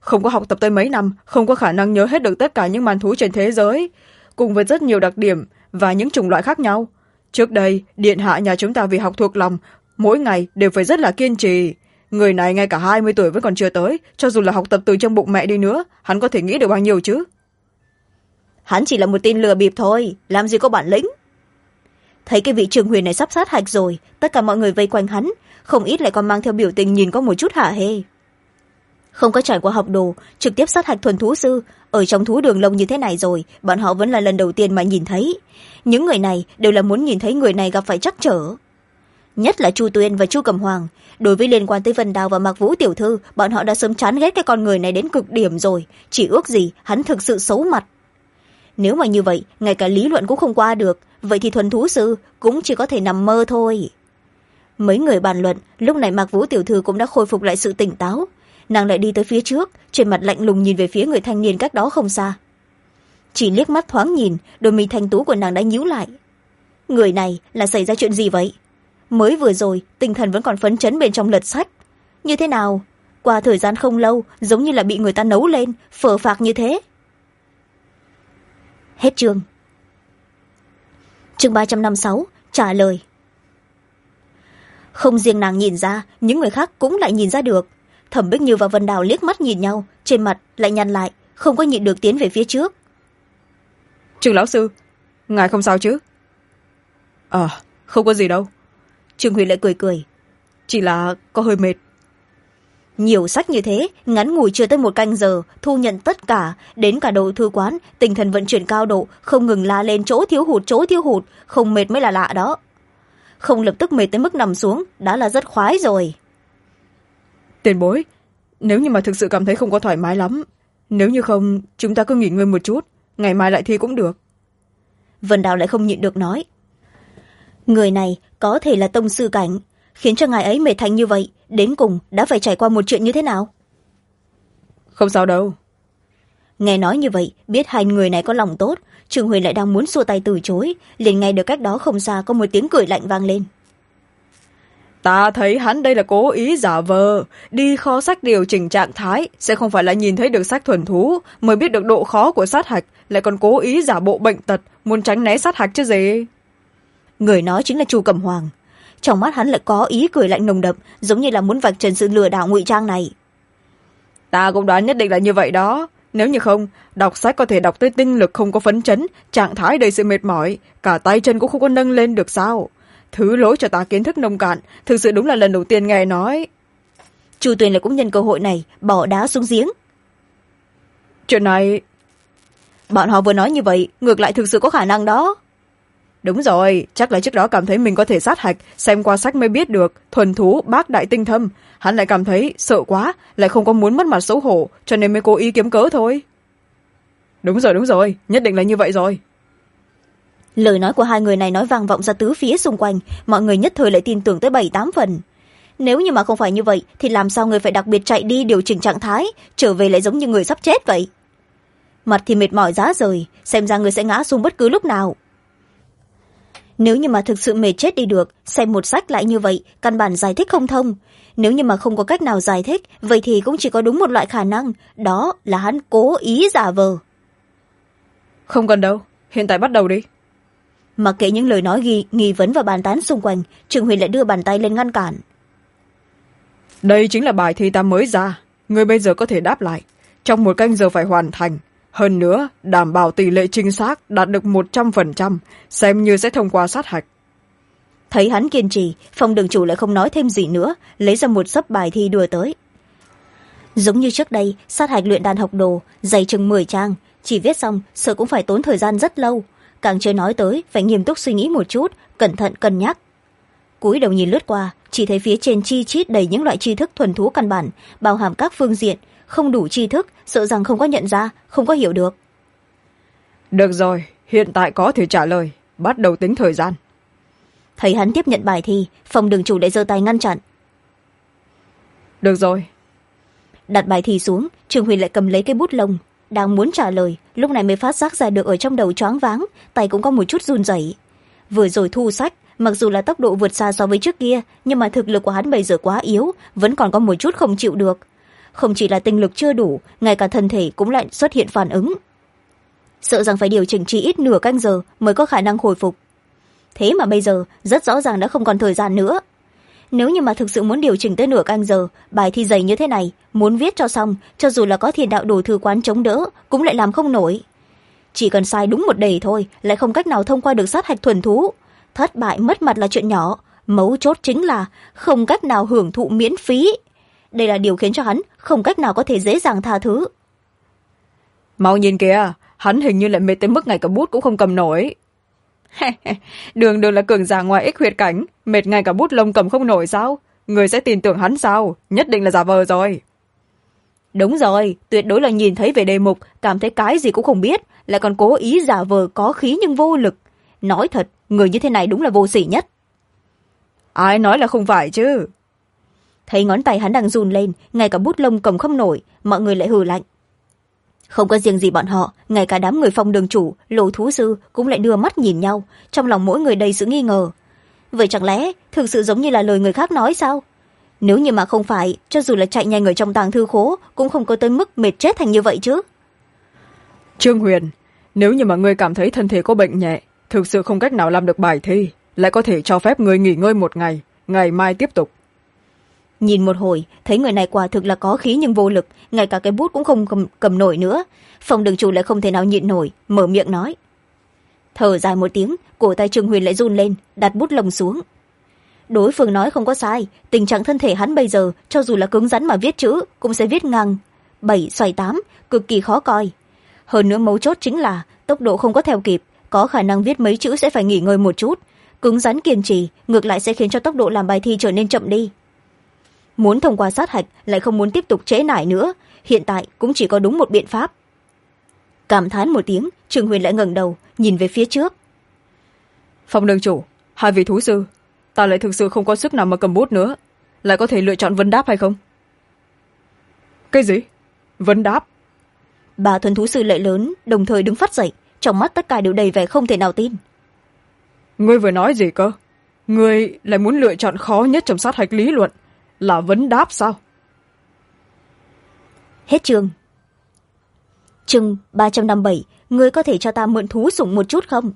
không có học tập tới mấy năm, không có khả năng nhớ hết được tất cả những màn thú trên thế giới, cùng với rất nhiều đặc điểm và những chủng loại khác nhau. Trước đây điện hạ nhà chúng ta vì học thuộc lòng, mỗi ngày đều phải rất là kiên trì. Người này ngay cả 20 tuổi vẫn còn chưa tới, cho dù là học tập từ trong bụng mẹ đi nữa, hắn có thể nghĩ được bao nhiêu chứ? Hắn chỉ là một tên lừa bịp thôi, làm gì có bản lĩnh. Thấy cái vị Trường Huyền này sắp sát hạch rồi, tất cả mọi người vây quanh hắn, không ít lại còn mang theo biểu tình nhìn có một chút hả hê. Không có trải qua học đồ, trực tiếp sát hạch thuần thú sư, ở trong thú đường lông như thế này rồi, bọn họ vẫn là lần đầu tiên mà nhìn thấy. Những người này đều là muốn nhìn thấy người này gặp phải trắc trở. Nhất là Chu Tuyên và Chu Cẩm Hoàng, đối với liên quan tới Vân Đào và Mạc Vũ tiểu thư, bọn họ đã sớm chán ghét cái con người này đến cực điểm rồi, chỉ ước gì hắn thực sự xấu mặt. Nếu mà như vậy, ngay cả lý luận cũng không qua được, vậy thì thuần thú sư cũng chỉ có thể nằm mơ thôi. Mấy người bàn luận, lúc này Mạc Vũ tiểu thư cũng đã khôi phục lại sự tỉnh táo. Nàng lại đi tới phía trước, trên mặt lạnh lùng nhìn về phía người thanh niên cách đó không xa. Chỉ liếc mắt thoáng nhìn, đôi mi thanh tú của nàng đã nhíu lại. Người này là xảy ra chuyện gì vậy? Mới vừa rồi tinh thần vẫn còn phấn chấn bên trong lật sách, như thế nào qua thời gian không lâu giống như là bị người ta nấu lên phờ phạc như thế. Hết chương. Chương 356 trả lời. Không riêng nàng nhìn ra, những người khác cũng lại nhìn ra được. Thẩm Bích Như và Vân Đào liếc mắt nhìn nhau, trên mặt lại nhăn lại, không có nhịn được tiến về phía trước. Trương lão sư, ngài không sao chứ? Không có gì đâu. Trương Huyền lại cười cười. Chỉ là có hơi mệt. Nhiều sách như thế, ngắn ngủi chưa tới 1 canh giờ, thu nhận tất cả, đến cả đầu thư quán, tinh thần vận chuyển cao độ, không ngừng la lên chỗ thiếu hụt, không mệt mới là lạ đó. Không lập tức mệt tới mức nằm xuống, đã là rất khoái rồi. Tiền bối, nếu như mà thực sự cảm thấy không có thoải mái lắm, nếu như không, chúng ta cứ nghỉ ngơi một chút, ngày mai lại thi cũng được. Vân Đào lại không nhịn được nói. Người này có thể là tông sư cảnh, khiến cho ngài ấy mệt thành như vậy, đến cùng đã phải trải qua một chuyện như thế nào? Không sao đâu. Nghe nói như vậy, biết hai người này có lòng tốt, Trường Huyền lại đang muốn xua tay từ chối, liền ngay được cách đó không xa có một tiếng cười lạnh vang lên. Ta thấy hắn đây là cố ý giả vờ, đi kho sách điều chỉnh trạng thái, sẽ không phải là nhìn thấy được sách thuần thú, mới biết được độ khó của sát hạch, lại còn cố ý giả bộ bệnh tật, muốn tránh né sát hạch chứ gì. Người nói chính là Chu Cẩm Hoàng. Trong mắt hắn lại có ý cười lạnh nồng đậm, giống như là muốn vạch trần sự lừa đảo ngụy trang này. Ta cũng đoán nhất định là như vậy đó. Nếu như không, đọc sách có thể đọc tới tinh lực không có phấn chấn, trạng thái đầy sự mệt mỏi, cả tay chân cũng không có nâng lên được sao. Thứ lỗi cho ta kiến thức nông cạn, thực sự đúng là lần đầu tiên nghe nói. Chu Tuyền lại cũng nhân cơ hội này bỏ đá xuống giếng. Chuyện này, bọn họ vừa nói như vậy, ngược lại thực sự có khả năng đó. Đúng rồi, chắc là trước đó cảm thấy mình có thể sát hạch, xem qua sách mới biết được, thuần thú bác đại tinh thâm. Hắn lại cảm thấy sợ quá, lại không có muốn mất mặt xấu hổ, cho nên mới cố ý kiếm cớ thôi. Đúng rồi, nhất định là như vậy rồi. Lời nói của hai người này nói vang vọng ra tứ phía xung quanh, mọi người nhất thời lại tin tưởng tới 7-8 phần. Nếu như mà không phải như vậy, thì làm sao người phải đặc biệt chạy đi điều chỉnh trạng thái, trở về lại giống như người sắp chết vậy? Mặt thì mệt mỏi rã rời, xem ra người sẽ ngã xuống bất cứ lúc nào. Nếu như mà thực sự mệt chết đi được, xem một sách lại như vậy, căn bản giải thích không thông. Nếu như mà không có cách nào giải thích, vậy thì cũng chỉ có đúng một loại khả năng, đó là hắn cố ý giả vờ. Không cần đâu, hiện tại bắt đầu đi. Mặc kệ những lời nói nghi vấn và bàn tán xung quanh, Trường Huyền lại đưa bàn tay lên ngăn cản. Đây chính là bài thi ta mới ra, người bây giờ có thể đáp lại. Trong 1 canh giờ phải hoàn thành. Hơn nữa, đảm bảo tỷ lệ chính xác đạt được 100%, xem như sẽ thông qua sát hạch. Thấy hắn kiên trì, Phong đường chủ lại không nói thêm gì nữa, lấy ra một xấp bài thi đưa tới. Giống như trước đây, sát hạch luyện đan học đồ, dày chừng 10 trang, chỉ viết xong, sợ cũng phải tốn thời gian rất lâu. Càng chưa nói tới, phải nghiêm túc suy nghĩ một chút, cẩn thận cân nhắc. Cúi đầu nhìn lướt qua, chỉ thấy phía trên chi chít đầy những loại tri thức thuần thú căn bản, bao hàm các phương diện, không đủ tri thức, sợ rằng không có nhận ra, không có hiểu được. Được rồi, hiện tại có thể trả lời, bắt đầu tính thời gian. Thấy hắn tiếp nhận bài thi, Phong đường chủ lại giơ tay ngăn chặn. Được rồi. Đặt bài thi xuống, Trường Huyền lại cầm lấy cái bút lông, đang muốn trả lời, lúc này mới phát giác ra được ở trong đầu choáng váng, tay cũng có một chút run rẩy. Vừa rồi thu sách, mặc dù là tốc độ vượt xa so với trước kia, nhưng mà thực lực của hắn bây giờ quá yếu, vẫn còn có một chút không chịu được. không chỉ là tinh lực chưa đủ, ngay cả thân thể cũng lại xuất hiện phản ứng, sợ rằng phải điều chỉnh chỉ ít nửa canh giờ mới có khả năng hồi phục. Thế mà bây giờ rất rõ ràng đã không còn thời gian nữa. Nếu như mà thực sự muốn điều chỉnh tới nửa canh giờ, bài thi dày như thế này, muốn viết cho xong, cho dù là có thiên đạo đồ thư quán chống đỡ cũng lại làm không nổi. Chỉ cần sai đúng một đề thôi lại không cách nào thông qua được sát hạch thuần thú. Thất bại mất mặt là chuyện nhỏ, mấu chốt chính là không cách nào hưởng thụ miễn phí. Đây là điều khiến cho hắn không cách nào có thể dễ dàng tha thứ. Mau nhìn kìa, hắn hình như lại mệt tới mức ngay cả bút cũng không cầm nổi. Đường đường là cường giả ngoài ích huyệt cảnh, mệt ngay cả bút lông cầm không nổi sao? Người sẽ tin tưởng hắn sao? Nhất định là giả vờ rồi. Đúng rồi, tuyệt đối là nhìn thấy về đề mục, cảm thấy cái gì cũng không biết, lại còn cố ý giả vờ có khí nhưng vô lực. Nói thật, người như thế này đúng là vô sỉ nhất. Ai nói là không phải chứ? Thấy ngón tay hắn đang run lên, ngay cả bút lông cầm không nổi, mọi người lại hừ lạnh. Không có riêng gì bọn họ, ngay cả đám người Phong đường chủ, Lô thú sư cũng lại đưa mắt nhìn nhau, trong lòng mỗi người đầy sự nghi ngờ. Vậy chẳng lẽ thực sự giống như là lời người khác nói sao? Nếu như mà không phải, cho dù là chạy nhanh ở trong tàng thư khố cũng không có tới mức mệt chết thành như vậy chứ. Trương Huyền, nếu như mà ngươi cảm thấy thân thể có bệnh nhẹ, thực sự không cách nào làm được bài thi, lại có thể cho phép ngươi nghỉ ngơi một ngày, ngày mai tiếp tục. Nhìn một hồi, thấy người này quả thực là có khí nhưng vô lực, ngay cả cái bút cũng không cầm nổi nữa. Phong đường chủ lại không thể nào nhịn nổi, mở miệng nói. Thở dài một tiếng, cổ tay Trương Huyền lại run lên, đặt bút lông xuống. Đối phương nói không có sai, tình trạng thân thể hắn bây giờ cho dù là cứng rắn mà viết chữ cũng sẽ viết ngang 7 xoay 8, cực kỳ khó coi. Hơn nữa mấu chốt chính là tốc độ không có theo kịp, có khả năng viết mấy chữ sẽ phải nghỉ ngơi một chút. Cứng rắn kiên trì ngược lại sẽ khiến cho tốc độ làm bài thi trở nên chậm đi. Muốn thông qua sát hạch lại không muốn tiếp tục trễ nải nữa, hiện tại cũng chỉ có đúng một biện pháp. Cảm thán một tiếng, Trương Huyền lại ngẩng đầu nhìn về phía trước. Phong đường chủ, hai vị thú sư, ta lại thực sự không có sức nào mà cầm bút nữa, lại có thể lựa chọn vấn đáp hay không? Cái gì? Vấn đáp? Bà thuần thú sư lợi lớn đồng thời đứng phát dậy, trong mắt tất cả đều đầy vẻ không thể nào tin. Ngươi vừa nói gì cơ? Ngươi lại muốn lựa chọn khó nhất trong sát hạch lý luận là vấn đáp sao? Hết chương. Chương 357, ngươi có thể cho ta mượn thú sủng một chút không?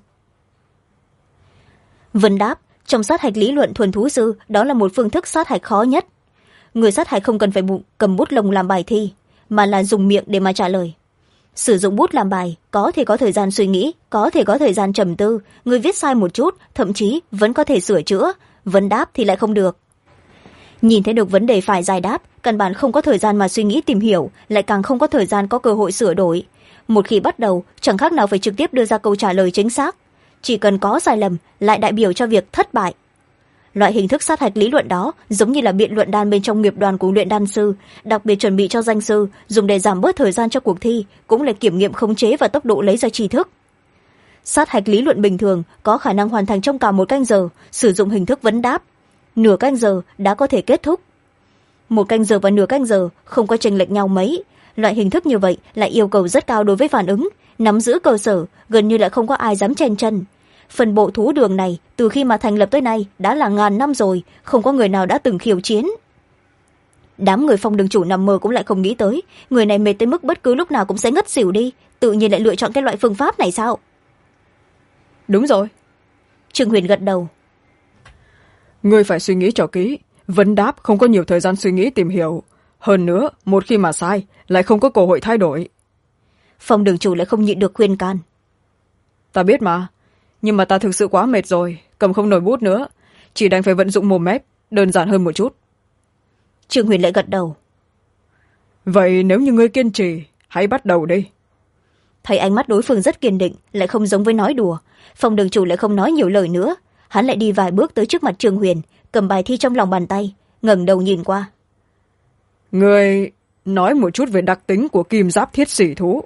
Vấn đáp trong sát hạch lý luận thuần thú sư, đó là một phương thức sát hạch khó nhất. Người sát hạch không cần phải cầm bút lông làm bài thi, mà là dùng miệng để mà trả lời. Sử dụng bút làm bài có thể có thời gian suy nghĩ, có thể có thời gian trầm tư, người viết sai một chút thậm chí vẫn có thể sửa chữa. Vấn đáp thì lại không được. Nhìn thấy được vấn đề phải giải đáp, căn bản không có thời gian mà suy nghĩ tìm hiểu, lại càng không có thời gian có cơ hội sửa đổi. Một khi bắt đầu chẳng khác nào phải trực tiếp đưa ra câu trả lời chính xác. Chỉ cần có sai lầm lại đại biểu cho việc thất bại. Loại hình thức sát hạch lý luận đó giống như là biện luận đan bên trong nghiệp đoàn của luyện đan sư, đặc biệt chuẩn bị cho danh sư, dùng để giảm bớt thời gian cho cuộc thi, cũng là kiểm nghiệm khống chế và tốc độ lấy ra tri thức. Sát hạch lý luận bình thường có khả năng hoàn thành trong cả 1 canh giờ, sử dụng hình thức vấn đáp. Nửa canh giờ đã có thể kết thúc. 1 canh giờ và nửa canh giờ không có chênh lệch nhau mấy. Loại hình thức như vậy lại yêu cầu rất cao đối với phản ứng, nắm giữ cơ sở, gần như lại không có ai dám chen chân. Phần bộ thú đường này từ khi mà thành lập tới nay đã là ngàn năm rồi, không có người nào đã từng khiêu chiến. Đám người Phong đường chủ nằm mơ cũng lại không nghĩ tới, người này mệt tới mức bất cứ lúc nào cũng sẽ ngất xỉu đi, tự nhiên lại lựa chọn cái loại phương pháp này sao? Đúng rồi. Trương Huyền gật đầu. Ngươi phải suy nghĩ cho kỹ, vấn đáp không có nhiều thời gian suy nghĩ tìm hiểu. Hơn nữa, một khi mà sai, lại không có cơ hội thay đổi. Phong đường chủ lại không nhịn được khuyên can. Ta biết mà, nhưng mà ta thực sự quá mệt rồi, cầm không nổi bút nữa, chỉ đành phải vận dụng mồm mép, đơn giản hơn một chút. Trương Huyền lại gật đầu. Vậy nếu như ngươi kiên trì, hãy bắt đầu đi. Thấy ánh mắt đối phương rất kiên định, lại không giống với nói đùa. Phong đường chủ lại không nói nhiều lời nữa, hắn lại đi vài bước tới trước mặt Trương Huyền, cầm bài thi trong lòng bàn tay, ngẩng đầu nhìn qua. Ngươi nói một chút về đặc tính của kim giáp thiết sĩ thú.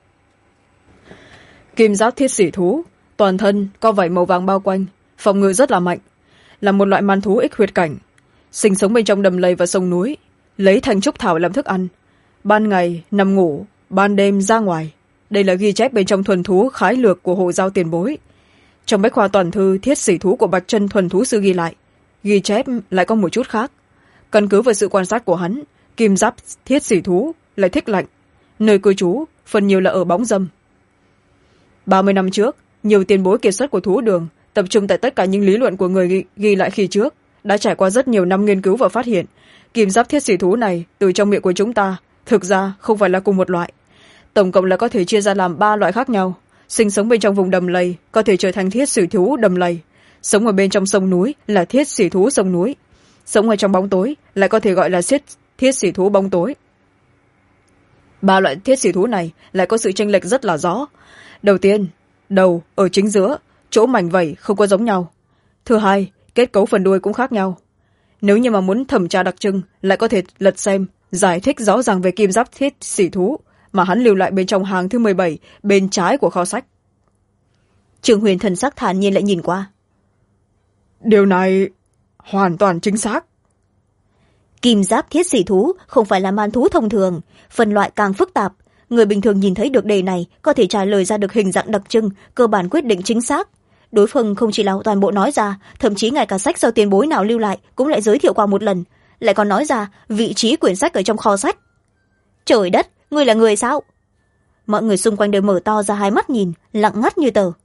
Kim giáp thiết sĩ thú toàn thân có vảy màu vàng bao quanh, phòng ngự rất là mạnh, là một loại man thú ích huyệt cảnh, sinh sống bên trong đầm lầy và sông núi, lấy thành trúc thảo làm thức ăn, ban ngày nằm ngủ, ban đêm ra ngoài. Đây là ghi chép bên trong thuần thú khái lược của Hồ Giao tiền bối. Trong bách khoa toàn thư thiết sĩ thú của Bạch Chân thuần thú sư ghi lại, ghi chép lại có một chút khác. Căn cứ vào sự quan sát của hắn, kim giáp thiết xỉ thú lại thích lạnh, nơi cư trú phần nhiều là ở bóng râm. 30 năm trước, nhiều tiền bối kiệt xuất của thú đường tập trung tại tất cả những lý luận của người ghi lại khi trước, đã trải qua rất nhiều năm nghiên cứu và phát hiện kim giáp thiết xỉ thú này từ trong miệng của chúng ta thực ra không phải là cùng một loại. Tổng cộng là có thể chia ra làm 3 loại khác nhau. Sinh sống bên trong vùng đầm lầy có thể trở thành thiết xỉ thú đầm lầy, sống ở bên trong sông núi là thiết xỉ thú sông núi, sống ở trong bóng tối lại có thể gọi là thiết xỉ thú bóng tối. 3 loại thiết xỉ thú này lại có sự chênh lệch rất là rõ. Đầu tiên, đầu ở chính giữa, chỗ mảnh vẩy không có giống nhau. Thứ hai, kết cấu phần đuôi cũng khác nhau. Nếu như mà muốn thẩm tra đặc trưng, lại có thể lật xem giải thích rõ ràng về kim giáp thiết xỉ thú mà hắn lưu lại bên trong hàng thứ 17 bên trái của kho sách. Trương Huyền thần sắc thản nhiên lại nhìn qua. Điều này hoàn toàn chính xác. Kim giáp thiết xỉ thú không phải là man thú thông thường, phân loại càng phức tạp. Người bình thường nhìn thấy được đề này có thể trả lời ra được hình dạng đặc trưng, cơ bản quyết định chính xác. Đối phương không chỉ là toàn bộ nói ra, thậm chí ngay cả sách do tiền bối nào lưu lại cũng lại giới thiệu qua một lần, lại còn nói ra vị trí quyển sách ở trong kho sách. Trời đất, ngươi là người sao? Mọi người xung quanh đều mở to ra hai mắt nhìn, lặng ngắt như tờ.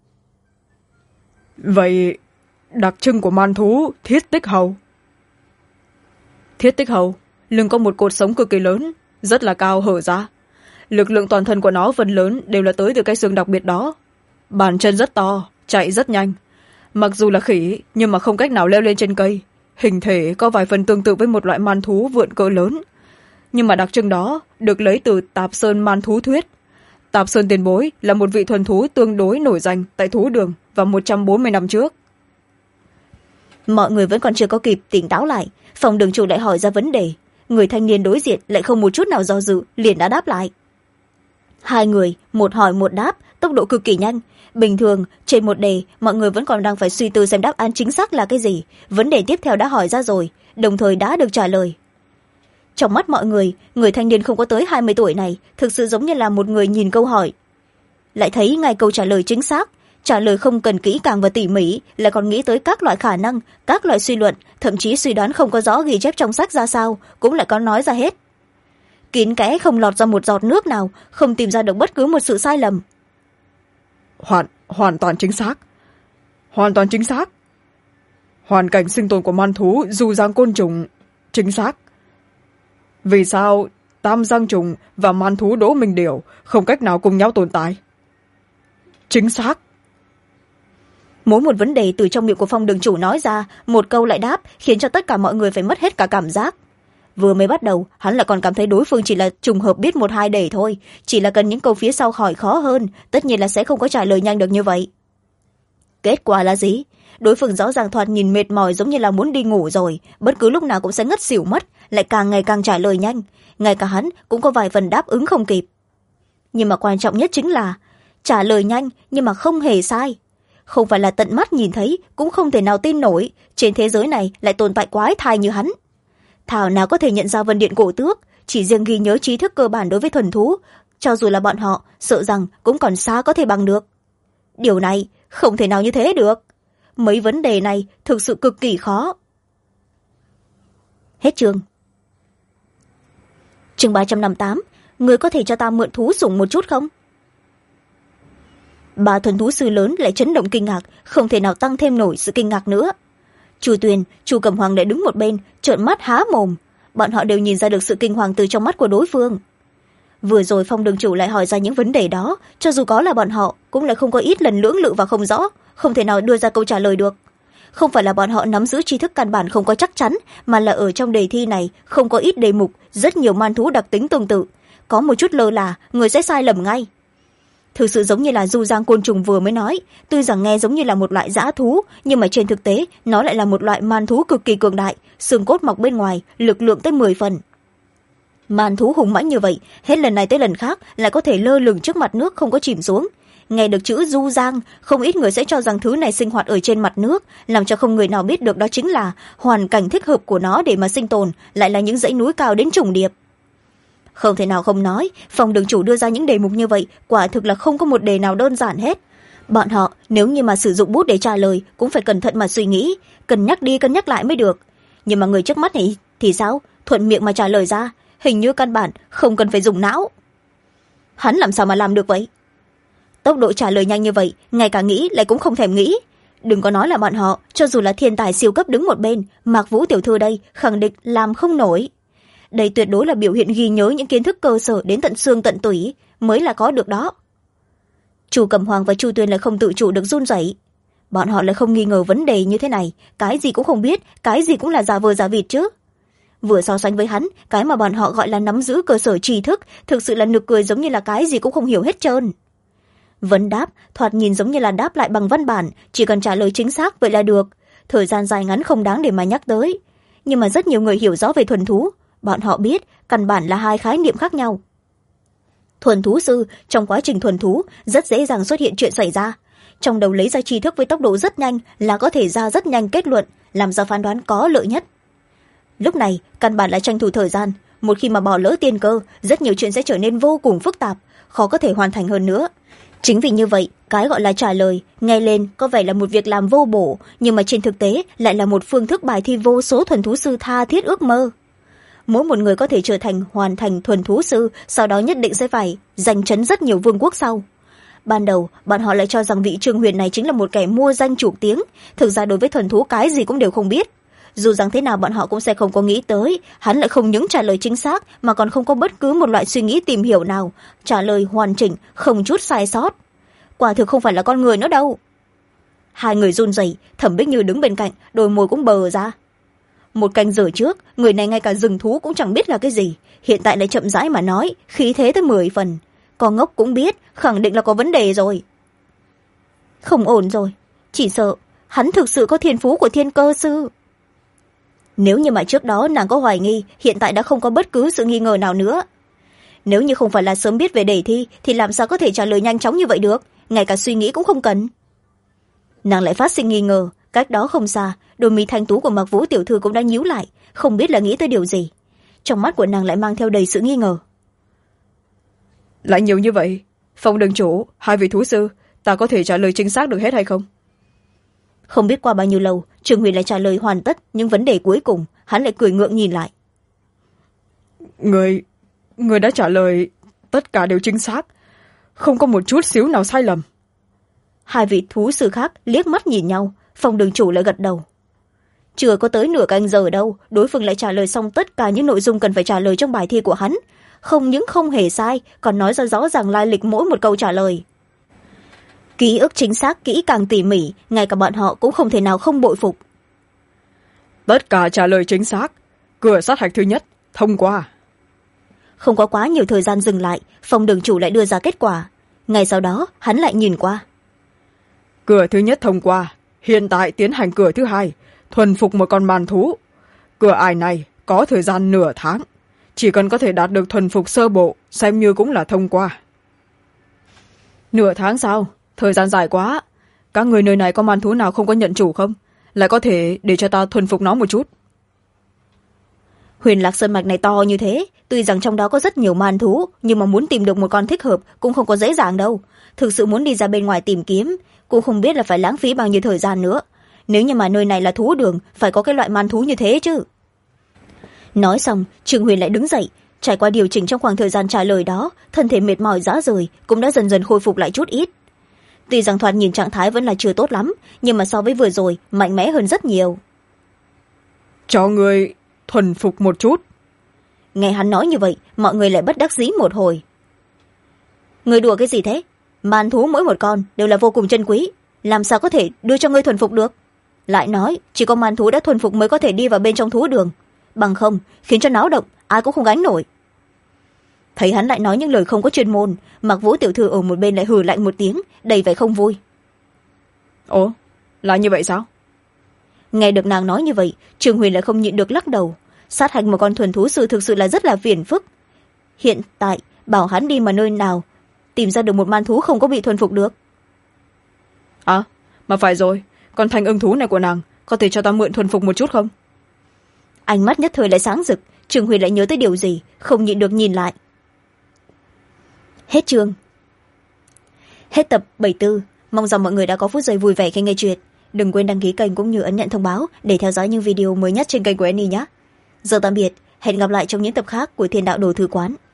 Vậy đặc trưng của man thú thiết tích hầu. Thiết tích hầu lưng có một cột sống cực kỳ lớn, rất là cao hở ra. Lực lượng toàn thân của nó phần lớn đều là tới từ cái xương đặc biệt đó. Bàn chân rất to, chạy rất nhanh. Mặc dù là khỉ nhưng mà không cách nào leo lên trên cây. Hình thể có vài phần tương tự với một loại man thú vượn cỡ lớn. Nhưng mà đặc trưng đó được lấy từ Tạp Sơn Man Thú Thuyết. Tạp Sơn tiền bối là một vị thuần thú tương đối nổi danh tại thú đường vào 140 năm trước. Mọi người vẫn còn chưa có kịp tỉnh táo lại, phòng đường chủ lại hỏi ra vấn đề. Người thanh niên đối diện lại không một chút nào do dự, liền đã đáp lại. Hai người một hỏi một đáp, tốc độ cực kỳ nhanh. Bình thường trên một đề mọi người vẫn còn đang phải suy tư xem đáp án chính xác là cái gì, vấn đề tiếp theo đã hỏi ra rồi, đồng thời đã được trả lời. Trong mắt mọi người, người thanh niên không có tới 20 tuổi này thực sự giống như là một người nhìn câu hỏi lại thấy ngay câu trả lời chính xác, trả lời không cần kỹ càng và tỉ mỉ, lại còn nghĩ tới các loại khả năng, các loại suy luận, thậm chí suy đoán không có rõ ghi chép trong sách ra sao cũng lại có nói ra hết. Kín kẽ không lọt ra một giọt nước nào, không tìm ra được bất cứ một sự sai lầm. Hoàn toàn chính xác. Hoàn toàn chính xác. Hoàn cảnh sinh tồn của man thú du giang côn trùng chính xác. Vì sao tam giang trùng và man thú đỗ minh điểu không cách nào cùng nhau tồn tại? Chính xác. Mỗi một vấn đề từ trong miệng của phong đường chủ nói ra, một câu lại đáp, khiến cho tất cả mọi người phải mất hết cả cảm giác. Vừa mới bắt đầu, hắn lại còn cảm thấy đối phương chỉ là trùng hợp biết 1-2 đề thôi, chỉ là cần những câu phía sau hỏi khó hơn, tất nhiên là sẽ không có trả lời nhanh được như vậy. Kết quả là gì? Đối phương rõ ràng thoạt nhìn mệt mỏi giống như là muốn đi ngủ rồi, bất cứ lúc nào cũng sẽ ngất xỉu mất, lại càng ngày càng trả lời nhanh, ngay cả hắn cũng có vài phần đáp ứng không kịp. Nhưng mà quan trọng nhất chính là trả lời nhanh nhưng mà không hề sai. Không phải là tận mắt nhìn thấy, cũng không thể nào tin nổi trên thế giới này lại tồn tại quái thai như hắn. Thảo nào có thể nhận ra Vân Điện Cổ Tước, chỉ riêng ghi nhớ trí thức cơ bản đối với thuần thú, cho dù là bọn họ sợ rằng cũng còn xa có thể bằng được. Điều này không thể nào như thế được. Mấy vấn đề này thực sự cực kỳ khó. Hết chương. Chương 358, người có thể cho ta mượn thú sủng một chút không? Ba thuần thú sư lớn lại chấn động kinh ngạc, không thể nào tăng thêm nổi sự kinh ngạc nữa. Chu Tuyền, Chu Cẩm Hoàng lại đứng một bên, trợn mắt há mồm. Bọn họ đều nhìn ra được sự kinh hoàng từ trong mắt của đối phương. Vừa rồi phong đường chủ lại hỏi ra những vấn đề đó, cho dù có là bọn họ cũng lại không có ít lần lưỡng lự và không rõ, không thể nào đưa ra câu trả lời được. Không phải là bọn họ nắm giữ tri thức căn bản không có chắc chắn, mà là ở trong đề thi này không có ít đề mục, rất nhiều man thú đặc tính tương tự, có một chút lơ là người sẽ sai lầm ngay. Thực sự giống như là du giang côn trùng vừa mới nói, tuy rằng nghe giống như là một loại dã thú, nhưng mà trên thực tế nó lại là một loại man thú cực kỳ cường đại, xương cốt mọc bên ngoài, lực lượng tới 10 phần. Man thú hùng mãnh như vậy, hết lần này tới lần khác lại có thể lơ lửng trước mặt nước không có chìm xuống. Nghe được chữ du giang, không ít người sẽ cho rằng thứ này sinh hoạt ở trên mặt nước, làm cho không người nào biết được đó chính là hoàn cảnh thích hợp của nó để mà sinh tồn, lại là những dãy núi cao đến trùng điệp. Không thể nào không nói, phòng đường chủ đưa ra những đề mục như vậy quả thực là không có một đề nào đơn giản hết. Bọn họ nếu như mà sử dụng bút để trả lời cũng phải cẩn thận mà suy nghĩ, cân nhắc đi cân nhắc lại mới được. Nhưng mà người trước mắt này thì sao, thuận miệng mà trả lời ra, hình như căn bản không cần phải dùng não. Hắn làm sao mà làm được vậy? Tốc độ trả lời nhanh như vậy, ngay cả nghĩ lại cũng không thèm nghĩ. Đừng có nói là bọn họ, cho dù là thiên tài siêu cấp đứng một bên, Mạc Vũ tiểu thư đây khẳng định làm không nổi. Đây tuyệt đối là biểu hiện ghi nhớ những kiến thức cơ sở đến tận xương tận tủy mới là có được đó. Chu Cẩm Hoàng và Chu Tuyền lại không tự chủ được run rẩy. Bọn họ lại không nghi ngờ vấn đề như thế này, cái gì cũng không biết, cái gì cũng là giả vờ giả vịt chứ. Vừa so sánh với hắn, cái mà bọn họ gọi là nắm giữ cơ sở tri thức thực sự là nực cười, giống như là cái gì cũng không hiểu hết trơn. Vấn đáp thoạt nhìn giống như là đáp lại bằng văn bản, chỉ cần trả lời chính xác vậy là được. Thời gian dài ngắn không đáng để mà nhắc tới. Nhưng mà rất nhiều người hiểu rõ về thuần thú, bọn họ biết căn bản là hai khái niệm khác nhau. Thuần thú sư, trong quá trình thuần thú rất dễ dàng xuất hiện chuyện xảy ra. Trong đầu lấy ra tri thức với tốc độ rất nhanh là có thể ra rất nhanh kết luận, làm ra phán đoán có lợi nhất. Lúc này căn bản là tranh thủ thời gian, một khi mà bỏ lỡ tiên cơ, rất nhiều chuyện sẽ trở nên vô cùng phức tạp, khó có thể hoàn thành hơn nữa. Chính vì như vậy, cái gọi là trả lời nghe lên có vẻ là một việc làm vô bổ, nhưng mà trên thực tế lại là một phương thức bài thi vô số thuần thú sư tha thiết ước mơ. Mỗi một người có thể trở thành hoàn thành thuần thú sư, sau đó nhất định sẽ phải giành trấn rất nhiều vương quốc sau. Ban đầu bọn họ lại cho rằng vị Trương Huyền này chính là một kẻ mua danh chuộc tiếng, thực ra đối với thuần thú cái gì cũng đều không biết. Dù rằng thế nào bọn họ cũng sẽ không có nghĩ tới, hắn lại không những trả lời chính xác mà còn không có bất cứ một loại suy nghĩ tìm hiểu nào, trả lời hoàn chỉnh, không chút sai sót. Quả thực không phải là con người nữa đâu. Hai người run rẩy, Thẩm Bích Như đứng bên cạnh, đôi môi cũng bờ ra. Một canh giờ trước, người này ngay cả rừng thú cũng chẳng biết là cái gì, hiện tại lại chậm rãi mà nói, khí thế tới 10 phần. Con ngốc cũng biết, khẳng định là có vấn đề rồi. Không ổn rồi, chỉ sợ hắn thực sự có thiên phú của thiên cơ sư. Nếu như mà trước đó nàng có hoài nghi, hiện tại đã không có bất cứ sự nghi ngờ nào nữa. Nếu như không phải là sớm biết về đề thi, thì làm sao có thể trả lời nhanh chóng như vậy được, ngay cả suy nghĩ cũng không cần. Nàng lại phát sinh nghi ngờ, cách đó không xa, đôi mi thanh tú của Mạc Vũ tiểu thư cũng đã nhíu lại, không biết là nghĩ tới điều gì. Trong mắt của nàng lại mang theo đầy sự nghi ngờ. Lại nhiều như vậy, Phong đường chủ, hai vị thú sư, ta có thể trả lời chính xác được hết hay không? Không biết qua bao nhiêu lâu, Trương Huyền lại trả lời hoàn tất những vấn đề cuối cùng, hắn lại cười ngượng nhìn lại. Người đã trả lời tất cả đều chính xác, không có một chút xíu nào sai lầm. Hai vị thú sư khác liếc mắt nhìn nhau, Phong đường chủ lại gật đầu. Chưa có tới nửa canh giờ đâu, đối phương lại trả lời xong tất cả những nội dung cần phải trả lời trong bài thi của hắn. Không những không hề sai, còn nói ra rõ ràng lai lịch mỗi một câu trả lời. Ký ức chính xác kỹ càng tỉ mỉ, ngay cả bọn họ cũng không thể nào không bội phục. Tất cả trả lời chính xác, cửa sát hạch thứ nhất thông qua. Không có quá nhiều thời gian dừng lại, Phong đường chủ lại đưa ra kết quả. Ngay sau đó hắn lại nhìn qua. Cửa thứ nhất thông qua, hiện tại tiến hành cửa thứ hai, thuần phục một con màn thú. Cửa ải này có thời gian nửa tháng, chỉ cần có thể đạt được thuần phục sơ bộ xem như cũng là thông qua. Nửa tháng sao? Thời gian dài quá. Các người nơi này có màn thú nào không có nhận chủ không? Lại có thể để cho ta thuần phục nó một chút. Huyền Lạc Sơn mạch này to như thế, tuy rằng trong đó có rất nhiều màn thú, nhưng mà muốn tìm được một con thích hợp cũng không có dễ dàng đâu. Thực sự muốn đi ra bên ngoài tìm kiếm, cũng không biết là phải lãng phí bao nhiêu thời gian nữa. Nếu như mà nơi này là thú đường, phải có cái loại màn thú như thế chứ. Nói xong, Trương Huyền lại đứng dậy, trải qua điều chỉnh trong khoảng thời gian trả lời đó, thân thể mệt mỏi rã rời cũng đã dần dần khôi phục lại chút ít. Tuy rằng thoạt nhìn trạng thái vẫn là chưa tốt lắm, nhưng mà so với vừa rồi mạnh mẽ hơn rất nhiều. Cho người thuần phục một chút. Nghe hắn nói như vậy, mọi người lại bất đắc dĩ một hồi. Người đùa cái gì thế? Màn thú mỗi một con đều là vô cùng chân quý, làm sao có thể đưa cho ngươi thuần phục được? Lại nói chỉ có màn thú đã thuần phục mới có thể đi vào bên trong thú đường, bằng không khiến cho náo động ai cũng không gánh nổi. Thấy hắn lại nói những lời không có chuyên môn, Mạc Vũ tiểu thư ở một bên lại hừ lạnh một tiếng, đầy vẻ không vui. Ồ, là như vậy sao? Nghe được nàng nói như vậy, Trương Huyền lại không nhịn được lắc đầu. Sát hạch một con thuần thú sư thực sự là rất là phiền phức. Hiện tại bảo hắn đi mà nơi nào tìm ra được một man thú không có bị thuần phục được. À, mà phải rồi, con thanh ưng thú này của nàng có thể cho ta mượn thuần phục một chút không? Ánh mắt nhất thời lại sáng rực, Trương Huyền lại nhớ tới điều gì, không nhịn được nhìn lại. Hết chương. Hết tập 74. Mong rằng mọi người đã có phút giây vui vẻ khi nghe chuyện. Đừng quên đăng ký kênh cũng như ấn nhận thông báo để theo dõi những video mới nhất trên kênh của Annie nhé. Giờ tạm biệt hẹn gặp lại trong những tập khác của Thiên Đạo Đồ Thư Quán.